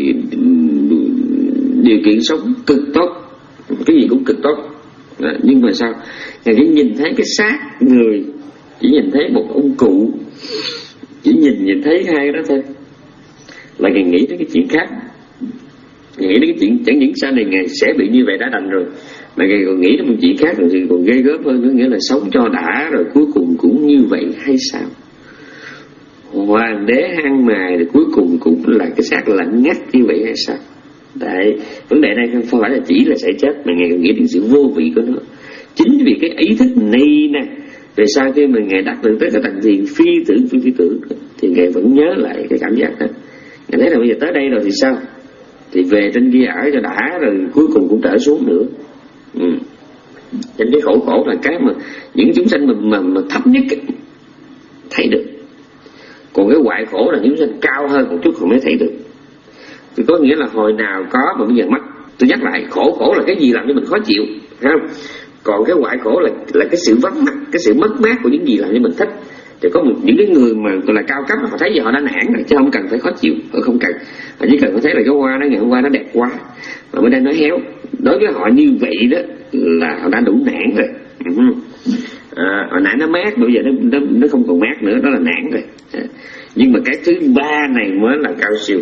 điều kiện sống cực tốt, cái gì cũng cực tốt. Đó. Nhưng mà sao Ngài chỉ nhìn thấy cái xác người, chỉ nhìn thấy một ông cụ, chỉ nhìn nhìn thấy hai cái đó thôi là Ngài nghĩ đến cái chuyện khác. Ngài nghĩ đến cái chuyện chẳng những sau này Ngài sẽ bị như vậy đã đành rồi, mà Ngài còn nghĩ đến một chuyện khác rồi thì còn ghê gớm hơn nữa, nghĩa là sống cho đã rồi cuối cùng cũng như vậy hay sao? Hoàng đế hăng mài rồi cuối cùng cũng là cái xác lạnh ngắt như vậy hay sao? Đấy, vấn đề này không phải là chỉ là sẽ chết, mà Ngài còn nghĩ đến sự vô vị của nó. Chính vì cái ý thức này nè, về sau khi mà Ngài đạt được tới cái tầng thiền phi tưởng phi phi tưởng thì Ngài vẫn nhớ lại cái cảm giác đó. Ngài thấy là bây giờ tới đây rồi thì sao? Thì về trên kia ở cho đã rồi cuối cùng cũng trở xuống nữa. Ừ. Trên cái khổ khổ là cái mà những chúng sanh mà, mà, mà thấp nhất thấy được, còn cái hoại khổ là những chúng sanh cao hơn một chút còn mới thấy được. Thì có nghĩa là hồi nào có mà bây giờ mất. Tôi nhắc lại, khổ khổ là cái gì làm cho mình khó chịu, không? Còn cái hoại khổ là là cái sự vắng mặt, cái sự mất mát của những gì làm cho mình thích. Thì có một những cái người mà gọi là cao cấp, họ thấy gì họ đã nản rồi, chứ không cần phải khó chịu, họ không cần. Họ chỉ cần phải thấy là cái hoa đó ngày hôm qua nó đẹp quá mà bữa nay nó héo. Đối với họ như vậy đó là họ đã đủ nản rồi. À, hồi nãy nó mát, bây giờ nó, nó nó không còn mát nữa, đó là nản rồi. À, nhưng mà cái thứ ba này mới là cao siêu.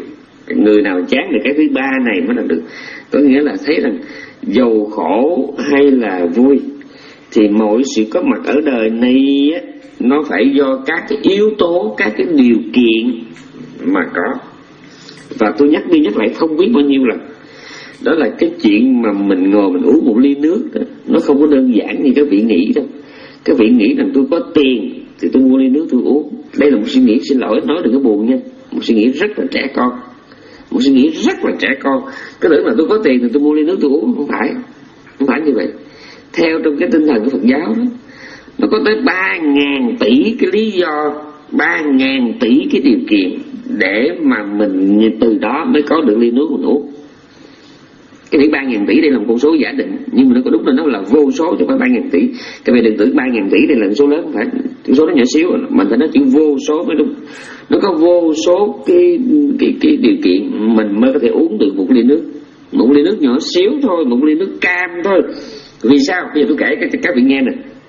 Người nào chán được cái thứ ba này mới là được. Có nghĩa là thấy rằng dầu khổ hay là vui thì mọi sự có mặt ở đời này á, nó phải do các cái yếu tố, các cái điều kiện mà có. Và tôi nhắc đi nhắc lại không biết bao nhiêu lần, đó là cái chuyện mà mình ngồi mình uống một ly nước đó, nó không có đơn giản như các vị nghĩ đâu. Các vị nghĩ rằng tôi có tiền thì tôi mua ly nước tôi uống. Đây là một suy nghĩ, xin lỗi nói đừng có buồn nha, một suy nghĩ rất là trẻ con, một suy nghĩ rất là trẻ con. Cái tưởng là tôi có tiền thì tôi mua ly nước tôi uống, không phải, không phải như vậy. Theo trong cái tinh thần của Phật giáo đó, nó có tới ba ngàn tỷ cái lý do, ba ngàn tỷ cái điều kiện để mà mình từ đó mới có được ly nước mình uống. Cái tỷ ba ngàn tỷ đây là một con số giả định, nhưng mà nó có đúng là nó là vô số chứ không phải ba ngàn tỷ. Các bạn đừng tưởng ba ngàn tỷ đây là số lớn, không phải, cái số nó nhỏ xíu, mình phải nói chữ vô số mới đúng. Nó có vô số cái cái cái điều kiện mình mới có thể uống được một ly nước, một ly nước nhỏ xíu thôi, một ly nước cam thôi. Vì sao? Bây giờ tôi kể các, các vị nghe nè.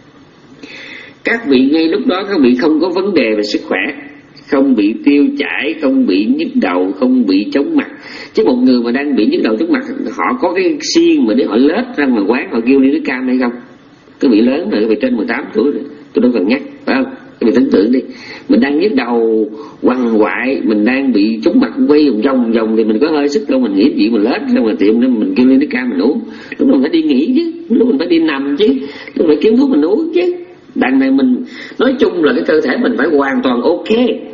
Các vị ngay lúc đó các vị không có vấn đề về sức khỏe, không bị tiêu chảy, không bị nhức đầu, không bị chóng mặt. Chứ một người mà đang bị nhức đầu chóng mặt, họ có cái xiên mà để họ lết ra ngoài quán họ kêu ly nước cam hay không? Các vị lớn rồi, các vị trên mười tám tuổi rồi, tôi đâu cần nhắc, phải không? Các vị tưởng tượng đi, mình đang nhức đầu quằn quại, mình đang bị chóng mặt quay vòng vòng vòng thì mình có hơi sức đâu, mình nghĩ gì mình lết ra ngoài tiệm đó mình kêu ly nước cam mình uống. Lúc mình phải đi nghỉ chứ, lúc mình phải đi nằm chứ, lúc mình phải kiếm thuốc mình uống chứ. Đằng này mình nói chung là cái cơ thể mình phải hoàn toàn ok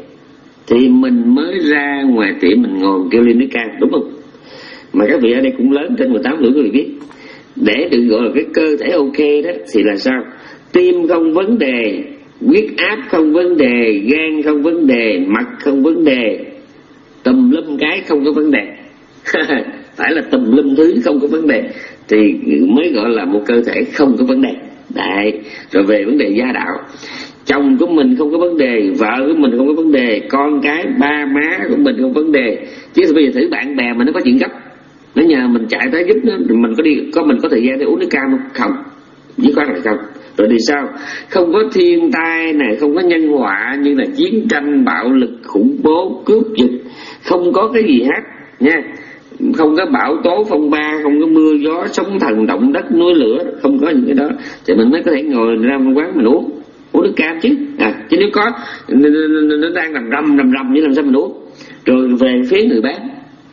thì mình mới ra ngoài tiệm mình ngồi kêu ly nước cam, đúng không? Mà các vị ở đây cũng lớn, trên mười tám tuổi các vị biết, để được gọi là cái cơ thể ok đó thì là sao? Tim không vấn đề, huyết áp không vấn đề, gan không vấn đề, mật không vấn đề, tùm lum cái không có vấn đề phải là tùm lum thứ không có vấn đề thì mới gọi là một cơ thể không có vấn đề. Đấy, rồi về vấn đề gia đạo, chồng của mình không có vấn đề, vợ của mình không có vấn đề, con cái ba má của mình không có vấn đề. Chứ bây giờ thử bạn bè mà nó có chuyện gấp, nó nhờ mình chạy tới giúp nó, mình có đi, có mình có thời gian để uống nước cam không? Không, dứt khoát là không. Rồi thì sao? Không có thiên tai này, không có nhân họa như là chiến tranh, bạo lực, khủng bố, cướp giật, không có cái gì hết nha. Không có bão tố phong ba, không có mưa gió sóng thần động đất núi lửa, không có những cái đó thì mình mới có thể ngồi ra quán mình uống uống nước cam chứ. À, chứ nếu có nó đang nằm rầm nằm rầm như làm sao mình uống. Rồi về phía người bán,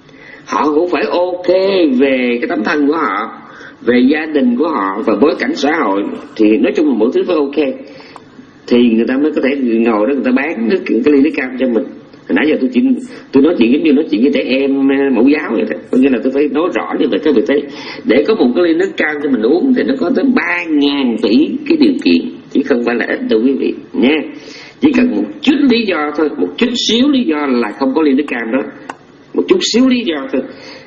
họ cũng phải ok về cái tấm thân của họ, về gia đình của họ và bối cảnh xã hội, thì nói chung là mỗi thứ phải ok thì người ta mới có thể ngồi đó người ta bán nước, cái ly nước cam cho mình. Hồi nãy giờ tôi chỉ tôi nói chuyện giống như nói chuyện với trẻ em mẫu giáo vậy đó, có nghĩa là tôi phải nói rõ như vậy. Các vị thấy, để có một cái ly nước cam cho mình uống thì nó có tới ba ngàn tỷ cái điều kiện, chứ không phải là ít đâu quý vị nha. Chỉ cần một chút lý do thôi, một chút xíu lý do là không có ly nước cam đó, một chút xíu lý do thôi.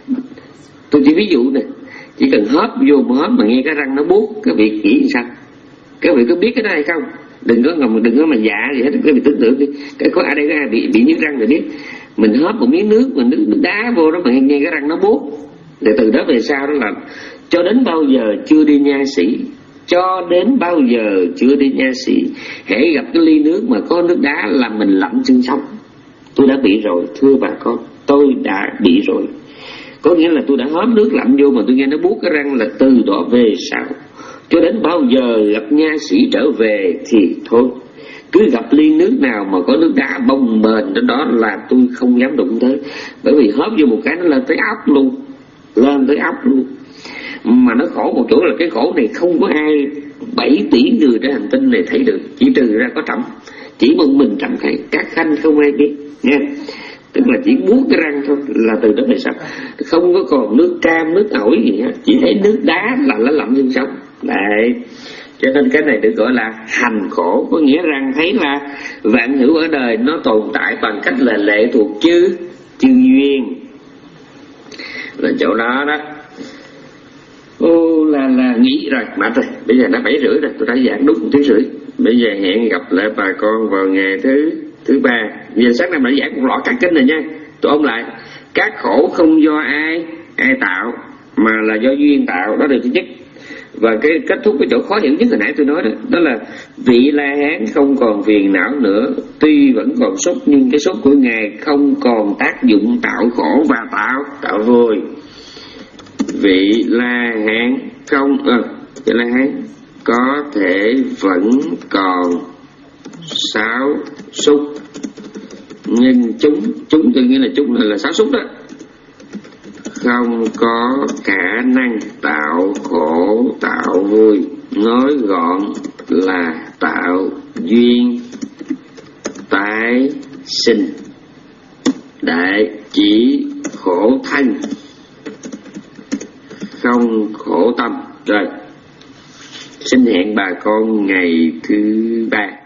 Tôi chỉ ví dụ nè, chỉ cần hớp vô một hớp mà nghe cái răng nó buốt, các vị nghĩ sao? Các vị có biết cái đó hay không? Đừng có ngầm, đừng có mà dạ gì hết. Các vị tưởng tượng đi, cái có ở đây có ai bị bị nhức răng rồi biết, mình hớp một miếng nước, mình nước, nước đá vô đó mà nghe cái răng nó buốt, để từ đó về sau đó là cho đến bao giờ chưa đi nha sĩ, cho đến bao giờ chưa đi nha sĩ, hễ gặp cái ly nước mà có nước đá là mình lạnh xương sống. Tôi đã bị rồi, thưa bà con, tôi đã bị rồi. Có nghĩa là tôi đã hớp nước lạnh vô mà tôi nghe nó buốt cái răng, là từ đó về sau cho đến bao giờ gặp nha sĩ trở về thì thôi, cứ gặp ly nước nào mà có nước đá bông bềnh đó, đó là tôi không dám đụng tới. Bởi vì hớp vô một cái nó lên tới óc luôn, lên tới óc luôn. Mà nó khổ một chỗ là cái khổ này không có ai bảy tỷ người trên hành tinh này thấy được, chỉ trừ ra có Trẫm, chỉ một mình Trẫm thấy, các khanh không ai biết nha. Tức là chỉ buốt cái răng thôi, là từ đó về sau không có còn nước cam nước ổi gì hết, chỉ thấy nước đá là nó lạnh xương sống. Đấy, cho nên cái này được gọi là hành khổ, có nghĩa rằng thấy là vạn hữu ở đời nó tồn tại bằng cách là lệ thuộc chư chư duyên, là chỗ đó đó. Ô là là nghĩ rồi mà thôi, bây giờ đã bảy rưỡi rồi, tôi đã giảng đúng một tiếng rưỡi. Bây giờ hẹn gặp lại bà con vào ngày thứ thứ ba. Bây giờ sáng nay đã giảng một loạt các kinh này nha. Tôi ôn lại, các khổ không do ai ai tạo mà là do duyên tạo, đó là điều thứ nhất. Và cái kết thúc cái chỗ khó hiểu nhất hồi nãy tôi nói đó, đó là vị La Hán không còn phiền não nữa, tuy vẫn còn sốt nhưng cái sốt của Ngài không còn tác dụng tạo khổ và tạo tạo vui. Vị La Hán không à, vị La Hán có thể vẫn còn sáo xúc, nhưng chúng chúng tự nhiên là chúng là, là sáo xúc đó, không có khả năng tạo khổ tạo vui. Nói gọn là tạo duyên tái sinh, đại chỉ khổ thân không khổ tâm. Rồi, xin hẹn bà con ngày thứ ba.